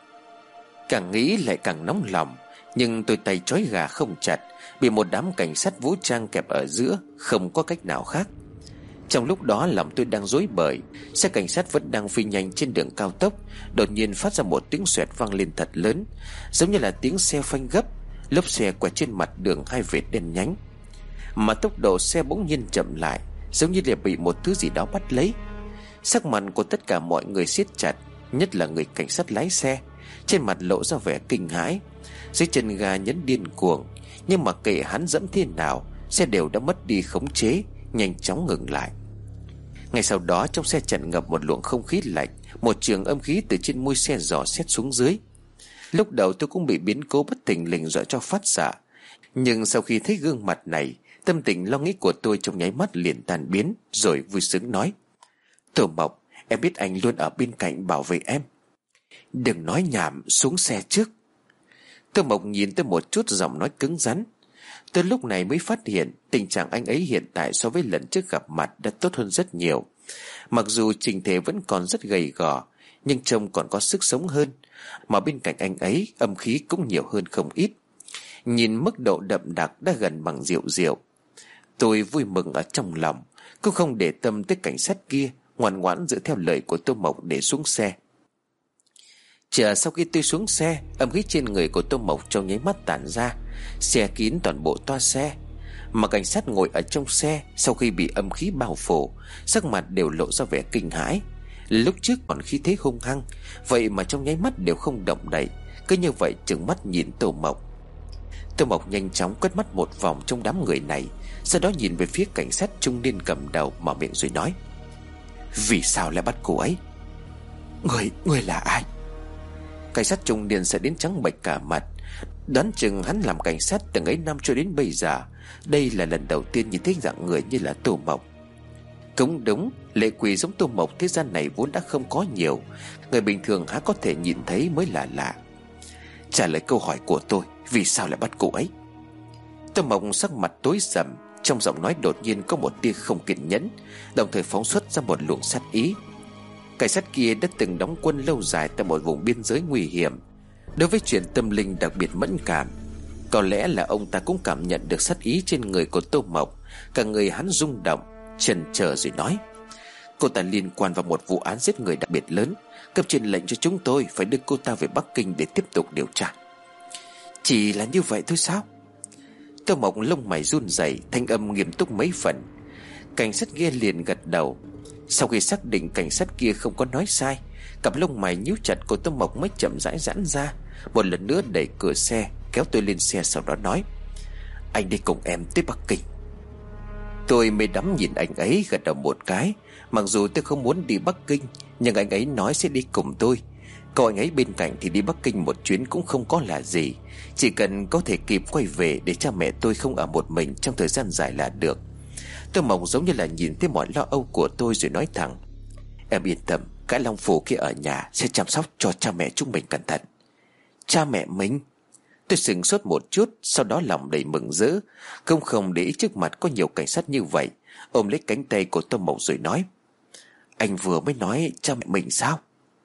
Càng nghĩ lại càng nóng lòng, nhưng tôi tay trói gà không chặt, bị một đám cảnh sát vũ trang kẹp ở giữa, không có cách nào khác. Trong lúc đó lòng tôi đang rối bời, xe cảnh sát vẫn đang phi nhanh trên đường cao tốc. Đột nhiên phát ra một tiếng xoẹt vang lên thật lớn, giống như là tiếng xe phanh gấp. Lốp xe quẹt trên mặt đường hai vệt đen nhánh, mà tốc độ xe bỗng nhiên chậm lại, giống như là bị một thứ gì đó bắt lấy. Sắc mặt của tất cả mọi người siết chặt, nhất là người cảnh sát lái xe, trên mặt lộ ra vẻ kinh hãi. Dưới chân ga nhấn điên cuồng, nhưng mà kệ hắn dẫm thế nào, xe đều đã mất đi khống chế, nhanh chóng ngừng lại. Ngay sau đó trong xe tràn ngập một luồng không khí lạnh, một trường âm khí từ trên mui xe dò xét xuống dưới. Lúc đầu tôi cũng bị biến cố bất thình lình dọa cho phát xạ, nhưng sau khi thấy gương mặt này, tâm tình lo nghĩ của tôi trong nháy mắt liền tan biến, rồi vui sướng nói: Tô Mộc, em biết anh luôn ở bên cạnh bảo vệ em. Đừng nói nhảm, xuống xe trước. Tô Mộc nhìn tôi một chút, giọng nói cứng rắn. Tôi lúc này mới phát hiện tình trạng anh ấy hiện tại so với lần trước gặp mặt đã tốt hơn rất nhiều. Mặc dù trình thể vẫn còn rất gầy gò, nhưng trông còn có sức sống hơn. Mà bên cạnh anh ấy âm khí cũng nhiều hơn không ít. Nhìn mức độ đậm đặc đã gần bằng rượu rượu. Tôi vui mừng ở trong lòng, cũng không để tâm tới cảnh sát kia, ngoan ngoãn dựa theo lời của Tô Mộc để xuống xe. Chờ sau khi tôi xuống xe, âm khí trên người của Tô Mộc trong nháy mắt tản ra, xe kín toàn bộ toa xe. Mà cảnh sát ngồi ở trong xe sau khi bị âm khí bao phủ, sắc mặt đều lộ ra vẻ kinh hãi. Lúc trước còn khí thế hung hăng, vậy mà trong nháy mắt đều không động đậy, cứ như vậy trừng mắt nhìn Tô Mộc. Tô Mộc nhanh chóng quét mắt một vòng trong đám người này, sau đó nhìn về phía cảnh sát trung niên cầm đầu, mở miệng rồi nói: Vì sao lại bắt cô ấy? Người, người là ai? Cảnh sát trung niên sẽ đến trắng bệch cả mặt. Đoán chừng hắn làm cảnh sát từ ấy năm cho đến bây giờ, đây là lần đầu tiên nhìn thấy dạng người như là Tô Mộc. Cũng đúng, lệ quỷ giống Tô Mộc thế gian này vốn đã không có nhiều, người bình thường há có thể nhìn thấy mới là lạ. Trả lời câu hỏi của tôi, vì sao lại bắt cô ấy? Tô Mộc sắc mặt tối sầm, trong giọng nói đột nhiên có một tia không kiên nhẫn, đồng thời phóng xuất ra một luồng sát ý. Cảnh sát kia đã từng đóng quân lâu dài tại một vùng biên giới nguy hiểm, đối với chuyện tâm linh đặc biệt mẫn cảm. Có lẽ là ông ta cũng cảm nhận được sát ý trên người của Tô Mộc. Cả người hắn rung động, chần chờ rồi nói: Cô ta liên quan vào một vụ án giết người đặc biệt lớn, cấp trên lệnh cho chúng tôi phải đưa cô ta về Bắc Kinh để tiếp tục điều tra. Chỉ là như vậy thôi sao? Tô Mộc lông mày run rẩy, thanh âm nghiêm túc mấy phần. Cảnh sát kia liền gật đầu. Sau khi xác định cảnh sát kia không có nói sai, cặp lông mày nhíu chặt của Tô Mộc mới chậm rãi giãn ra, một lần nữa đẩy cửa xe, kéo tôi lên xe, sau đó nói: Anh đi cùng em tới Bắc Kinh. Tôi mê đắm nhìn anh ấy, gật đầu một cái. Mặc dù tôi không muốn đi Bắc Kinh, nhưng anh ấy nói sẽ đi cùng tôi. Có anh ấy bên cạnh thì đi Bắc Kinh một chuyến cũng không có là gì, chỉ cần có thể kịp quay về để cha mẹ tôi không ở một mình trong thời gian dài là được. Tô Mộc giống như là nhìn thấy mọi lo âu của tôi rồi nói thẳng: Em yên tâm, cái Long Phủ kia ở nhà sẽ chăm sóc cho cha mẹ chúng mình cẩn thận. Cha mẹ mình? Tôi sững sốt một chút, sau đó lòng đầy mừng rỡ, không không để ý trước mặt có nhiều cảnh sát như vậy, ôm lấy cánh tay của Tô Mộc rồi nói: Anh vừa mới nói cha mẹ mình sao?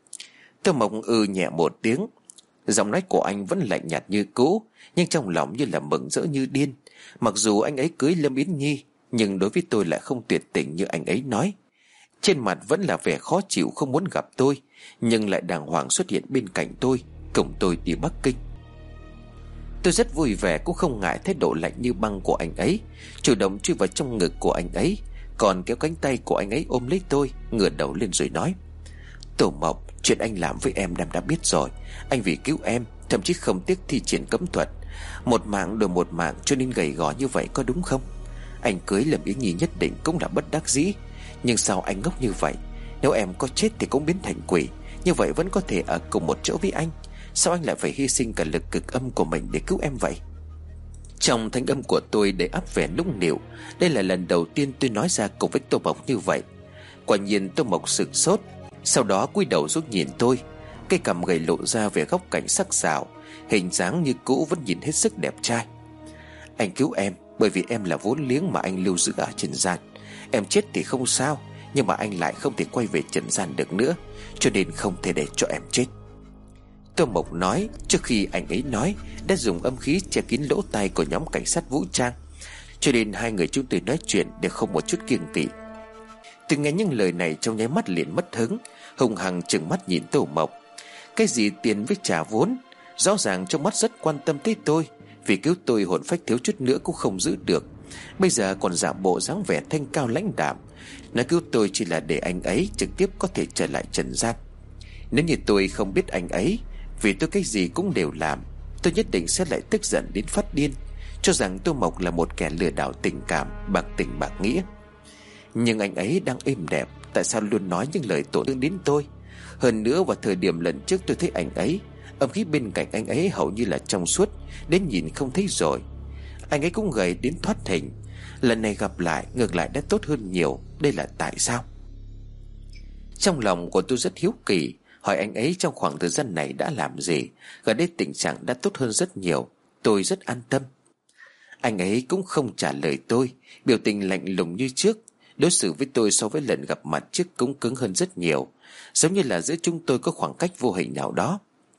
Tô Mộc ư nhẹ một tiếng. Giọng nói của anh vẫn lạnh nhạt như cũ, nhưng trong lòng như là mừng rỡ như điên. Mặc dù anh ấy cưới Lâm Yến Nhi, nhưng đối với tôi lại không tuyệt tình như anh ấy nói. Trên mặt vẫn là vẻ khó chịu không muốn gặp tôi, nhưng lại đàng hoàng xuất hiện bên cạnh tôi, cùng tôi đi Bắc Kinh. Tôi rất vui vẻ, cũng không ngại thái độ lạnh như băng của anh ấy, chủ động chui vào trong ngực của anh ấy, còn kéo cánh tay của anh ấy ôm lấy tôi, ngửa đầu lên rồi nói: Tổ Mộc, chuyện anh làm với em em đã biết rồi. Anh vì cứu em thậm chí không tiếc thi triển cấm thuật, một mạng đổi một mạng, cho nên gầy gò như vậy có đúng không? Anh cưới Lâm Yến Nhi nhất định cũng là bất đắc dĩ, nhưng sao anh ngốc như vậy? Nếu em có chết thì cũng biến thành quỷ, như vậy vẫn có thể ở cùng một chỗ với anh. Sao anh lại phải hy sinh cả lực cực âm của mình để cứu em vậy? Trong thanh âm của tôi đầy áp vẻ nũng nịu. Đây là lần đầu tiên tôi nói ra cùng với Tô Mộc như vậy. Quả nhiên Tô Mộc sửng sốt, sau đó cúi đầu xuống nhìn tôi. Cây cằm gầy lộ ra về góc cạnh sắc sảo, hình dáng như cũ vẫn nhìn hết sức đẹp trai. Anh cứu em bởi vì em là vốn liếng mà anh lưu giữ ở trần gian. Em chết thì không sao, nhưng mà anh lại không thể quay về trần gian được nữa, cho nên không thể để cho em chết. Tô Mộc nói. Trước khi anh ấy nói, đã dùng âm khí che kín lỗ tai của nhóm cảnh sát vũ trang, cho nên hai người chúng tôi nói chuyện đều không một chút kiêng kỵ. Tôi nghe những lời này trong nháy mắt liền mất hứng, hùng hằng trừng mắt nhìn Tô Mộc. Cái gì tiền với trả vốn? Rõ ràng trong mắt rất quan tâm tới tôi, vì cứu tôi hồn phách thiếu chút nữa cũng không giữ được, bây giờ còn giả bộ dáng vẻ thanh cao lãnh đạm, nói cứu tôi chỉ là để anh ấy trực tiếp có thể trở lại trần gian. Nếu như tôi không biết anh ấy, vì tôi cái gì cũng đều làm, tôi nhất định sẽ lại tức giận đến phát điên, cho rằng Tô Mộc là một kẻ lừa đảo tình cảm, bạc tình bạc nghĩa. Nhưng anh ấy đang êm đẹp, tại sao luôn nói những lời tổn thương đến tôi? Hơn nữa vào thời điểm lần trước tôi thấy anh ấy, âm khí bên cạnh anh ấy hầu như là trong suốt, đến nhìn không thấy rồi. Anh ấy cũng gầy đến thoát hình, lần này gặp lại ngược lại đã tốt hơn nhiều. Đây là tại sao? Trong lòng của tôi rất hiếu kỳ, hỏi anh ấy trong khoảng thời gian này đã làm gì, gần đây tình trạng đã tốt hơn rất nhiều. Tôi rất an tâm. Anh ấy cũng không trả lời tôi, biểu tình lạnh lùng như trước. Đối xử với tôi so với lần gặp mặt trước cũng cứng hơn rất nhiều, giống như là giữa chúng tôi có khoảng cách vô hình nào đó.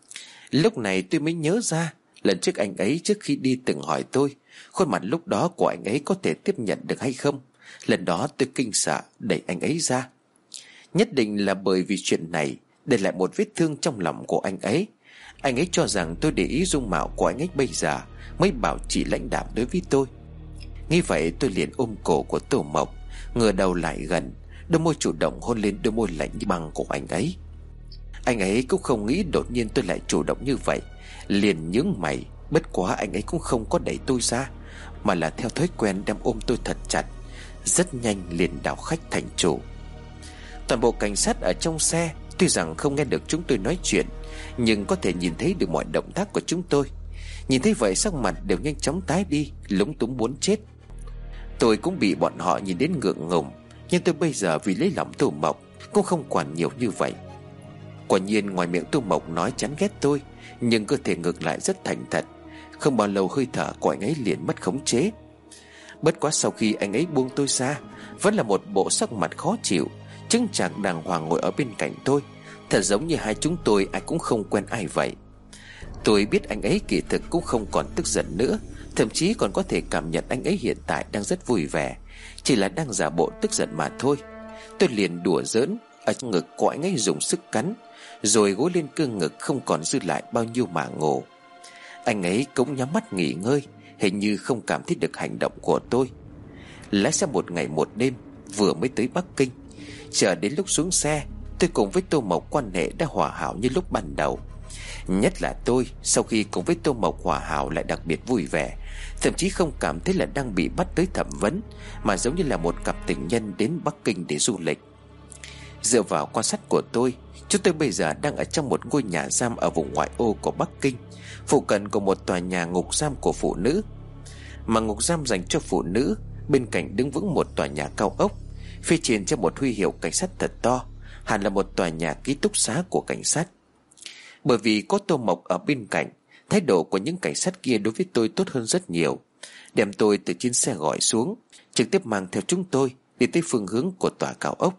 Lúc này tôi mới nhớ ra, lần trước anh ấy trước khi đi từng hỏi tôi khuôn mặt lúc đó của anh ấy có thể tiếp nhận được hay không. Lần đó tôi kinh sợ đẩy anh ấy ra. Nhất định là bởi vì chuyện này để lại một vết thương trong lòng của anh ấy. Anh ấy cho rằng tôi để ý dung mạo của anh ấy bây giờ mới bảo chỉ lãnh đạm đối với tôi. Nghĩ vậy tôi liền ôm cổ của Tô Mộc, ngửa đầu lại gần, đôi môi chủ động hôn lên đôi môi lạnh như băng của anh ấy. Anh ấy cũng không nghĩ đột nhiên tôi lại chủ động như vậy, liền nhướng mày. Bất quá anh ấy cũng không có đẩy tôi ra, mà là theo thói quen đem ôm tôi thật chặt, rất nhanh liền đảo khách thành chủ. Toàn bộ cảnh sát ở trong xe tuy rằng không nghe được chúng tôi nói chuyện, nhưng có thể nhìn thấy được mọi động tác của chúng tôi. Nhìn thấy vậy sắc mặt đều nhanh chóng tái đi, lúng túng muốn chết. Tôi cũng bị bọn họ nhìn đến ngượng ngùng, nhưng tôi bây giờ vì lấy lòng Tô Mộc cũng không quản nhiều như vậy. Quả nhiên ngoài miệng Tô Mộc nói chán ghét tôi, nhưng cơ thể ngược lại rất thành thật. Không bao lâu hơi thở của anh ấy liền mất khống chế. Bất quá sau khi anh ấy buông tôi ra, vẫn là một bộ sắc mặt khó chịu, chững chạc đàng hoàng ngồi ở bên cạnh tôi, thật giống như hai chúng tôi ai cũng không quen ai vậy. Tôi biết anh ấy kỳ thực cũng không còn tức giận nữa, thậm chí còn có thể cảm nhận anh ấy hiện tại đang rất vui vẻ, chỉ là đang giả bộ tức giận mà thôi. Tôi liền đùa giỡn, ở trong ngực của anh ấy dùng sức cắn, rồi gối lên cương ngực không còn dư lại bao nhiêu mà ngủ. Anh ấy cũng nhắm mắt nghỉ ngơi, hình như không cảm thấy được hành động của tôi. Lái xe một ngày một đêm, vừa mới tới Bắc Kinh. Chờ đến lúc xuống xe, tôi cùng với Tô Mộc quan hệ đã hòa hảo như lúc ban đầu. Nhất là tôi, sau khi cùng với Tô Mộc hòa hảo lại đặc biệt vui vẻ, thậm chí không cảm thấy là đang bị bắt tới thẩm vấn, mà giống như là một cặp tình nhân đến Bắc Kinh để du lịch. Dựa vào quan sát của tôi, chúng tôi bây giờ đang ở trong một ngôi nhà giam ở vùng ngoại ô của Bắc Kinh, phụ cận của một tòa nhà ngục giam của phụ nữ. Mà ngục giam dành cho phụ nữ, bên cạnh đứng vững một tòa nhà cao ốc, phía trên cho một huy hiệu cảnh sát thật to, hẳn là một tòa nhà ký túc xá của cảnh sát. Bởi vì có Tô Mộc ở bên cạnh, thái độ của những cảnh sát kia đối với tôi tốt hơn rất nhiều, đem tôi từ trên xe gọi xuống, trực tiếp mang theo chúng tôi đi tới phương hướng của tòa cao ốc.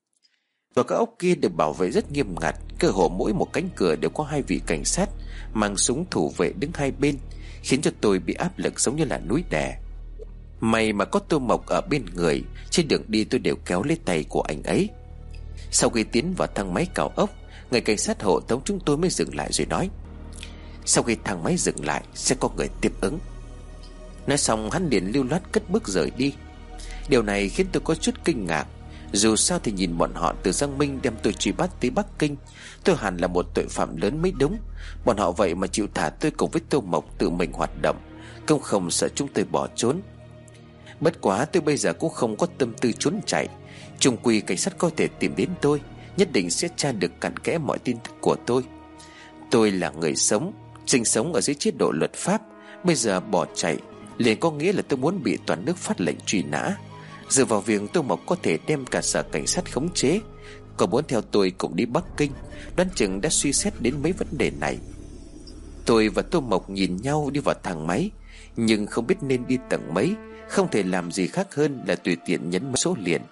Tòa cao ốc kia được bảo vệ rất nghiêm ngặt, cơ hồ mỗi một cánh cửa đều có hai vị cảnh sát mang súng thủ vệ đứng hai bên, khiến cho tôi bị áp lực giống như là núi đè. May mà có Tô Mộc ở bên người, trên đường đi tôi đều kéo lấy tay của anh ấy. Sau khi tiến vào thang máy cao ốc, người cảnh sát hộ tống chúng tôi mới dừng lại rồi nói: Sau khi thang máy dừng lại sẽ có người tiếp ứng. Nói xong hắn liền lưu loát cất bước rời đi. Điều này khiến tôi có chút kinh ngạc. Dù sao thì nhìn bọn họ từ Giang Minh đem tôi truy bắt tới Bắc Kinh, tôi hẳn là một tội phạm lớn mới đúng. Bọn họ vậy mà chịu thả tôi cùng với Tô Mộc tự mình hoạt động, cũng không sợ chúng tôi bỏ trốn. Bất quá tôi bây giờ cũng không có tâm tư trốn chạy. Chung quy cảnh sát có thể tìm đến tôi, nhất định sẽ tra được cặn kẽ mọi tin tức của tôi. Tôi là người sống, sinh sống ở dưới chế độ luật pháp. Bây giờ bỏ chạy liền có nghĩa là tôi muốn bị toàn nước phát lệnh truy nã. Dựa vào việc Tô Mộc có thể đem cả sở cảnh sát khống chế, còn muốn theo tôi cùng đi Bắc Kinh, đoán chừng đã suy xét đến mấy vấn đề này. Tôi và Tô Mộc nhìn nhau đi vào thang máy, nhưng không biết nên đi tầng mấy. Không thể làm gì khác hơn là tùy tiện nhấn số liền.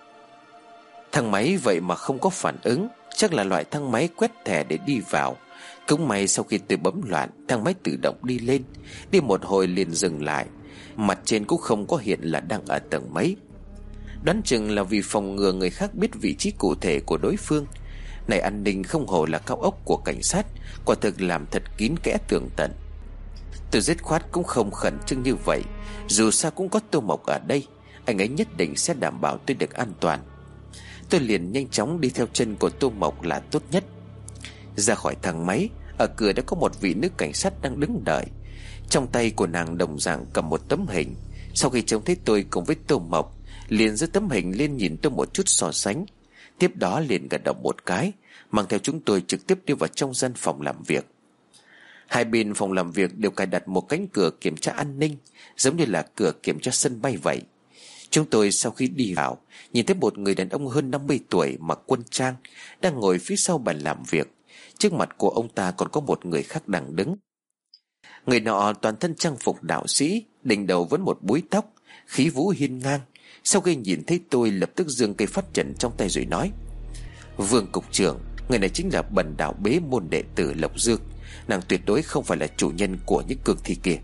Thang máy vậy mà không có phản ứng, chắc là loại thang máy quét thẻ để đi vào. Cũng may sau khi tôi bấm loạn, thang máy tự động đi lên. Đi một hồi liền dừng lại. Mặt trên cũng không có hiện là đang ở tầng mấy. Đoán chừng là vì phòng ngừa người khác biết vị trí cụ thể của đối phương. Này an ninh không hổ là cao ốc của cảnh sát, quả thực làm thật kín kẽ tường tận. Tôi dứt khoát cũng không khẩn trương như vậy. Dù sao cũng có Tô Mộc ở đây, anh ấy nhất định sẽ đảm bảo tôi được an toàn. Tôi liền nhanh chóng đi theo chân của Tô Mộc là tốt nhất. Ra khỏi thang máy, ở cửa đã có một vị nữ cảnh sát đang đứng đợi. Trong tay của nàng đồng dạng cầm một tấm hình. Sau khi trông thấy tôi cùng với Tô Mộc, liền giơ tấm hình lên nhìn tôi một chút so sánh. Tiếp đó liền gật đầu một cái, mang theo chúng tôi trực tiếp đi vào trong gian phòng làm việc. Hai bên phòng làm việc đều cài đặt một cánh cửa kiểm tra an ninh, giống như là cửa kiểm tra sân bay vậy. Chúng tôi sau khi đi vào, nhìn thấy một người đàn ông hơn năm mươi tuổi mặc quân trang đang ngồi phía sau bàn làm việc. Trước mặt của ông ta còn có một người khác đang đứng. Người nọ toàn thân trang phục đạo sĩ, đỉnh đầu vẫn một búi tóc, khí vũ hiên ngang. Sau khi nhìn thấy tôi lập tức giương cây phát trần trong tay rồi nói: Vương cục trưởng, người này chính là Bần Đạo Bế môn đệ tử Lộc Dương. Nàng tuyệt đối không phải là chủ nhân của những cương thi kia.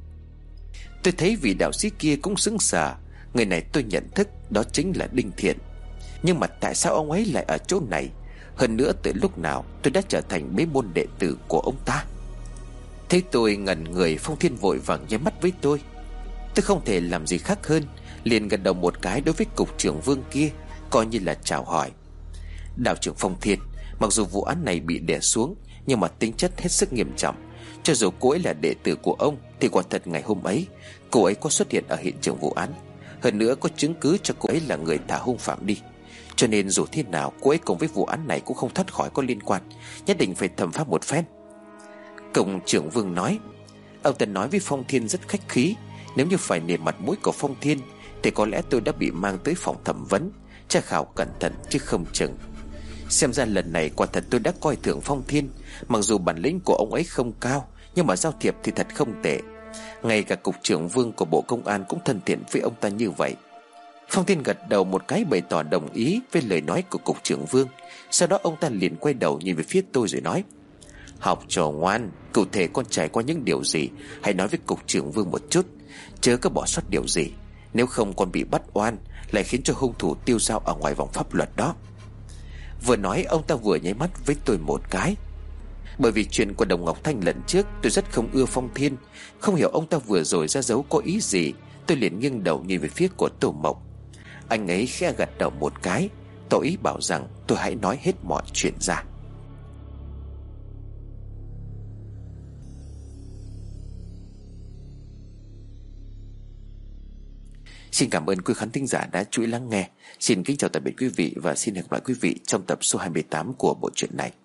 Tôi thấy vị đạo sĩ kia cũng sững sờ. Người này tôi nhận thức, đó chính là Đinh Thiện. Nhưng mà tại sao ông ấy lại ở chỗ này? Hơn nữa từ lúc nào tôi đã trở thành bế môn đệ tử của ông ta? Thấy tôi ngẩn người, Phong Thiên vội vàng nháy mắt với tôi. Tôi không thể làm gì khác hơn, liền gật đầu một cái đối với cục trưởng Vương kia, coi như là chào hỏi. Đạo trưởng Phong Thiên, mặc dù vụ án này bị đè xuống, nhưng mà tính chất hết sức nghiêm trọng. Cho dù cô ấy là đệ tử của ông, thì quả thật ngày hôm ấy cô ấy có xuất hiện ở hiện trường vụ án. Hơn nữa có chứng cứ cho cô ấy là người thả hung phạm đi. Cho nên dù thế nào cô ấy cùng với vụ án này cũng không thoát khỏi có liên quan, nhất định phải thẩm pháp một phen. Cục trưởng Vương nói. Ông ta nói với Phong Thiên rất khách khí. Nếu như phải nể mặt mũi của Phong Thiên thì có lẽ tôi đã bị mang tới phòng thẩm vấn, tra khảo cẩn thận chứ không chừng. Xem ra lần này quả thật tôi đã coi thường Phong Thiên. Mặc dù bản lĩnh của ông ấy không cao, nhưng mà giao thiệp thì thật không tệ. Ngay cả cục trưởng Vương của Bộ Công an cũng thân thiện với ông ta như vậy. Phong Thiên gật đầu một cái bày tỏ đồng ý với lời nói của cục trưởng Vương. Sau đó ông ta liền quay đầu nhìn về phía tôi rồi nói: Học trò ngoan, cụ thể con trải qua những điều gì hãy nói với cục trưởng Vương một chút, chớ có bỏ sót điều gì. Nếu không con bị bắt oan, lại khiến cho hung thủ tiêu dao ở ngoài vòng pháp luật đó. Vừa nói ông ta vừa nháy mắt với tôi một cái. Bởi vì chuyện của Đồng Ngọc Thanh lần trước, tôi rất không ưa Phong Thiên. Không hiểu ông ta vừa rồi ra dấu có ý gì. Tôi liền nghiêng đầu nhìn về phía của Tô Mộc. Anh ấy khẽ gật đầu một cái, tỏ ý bảo rằng tôi hãy nói hết mọi chuyện ra. Xin cảm ơn quý khán thính giả đã chú ý lắng nghe. Xin kính chào tạm biệt quý vị và xin hẹn gặp lại quý vị trong tập số hai mươi tám của bộ truyện này.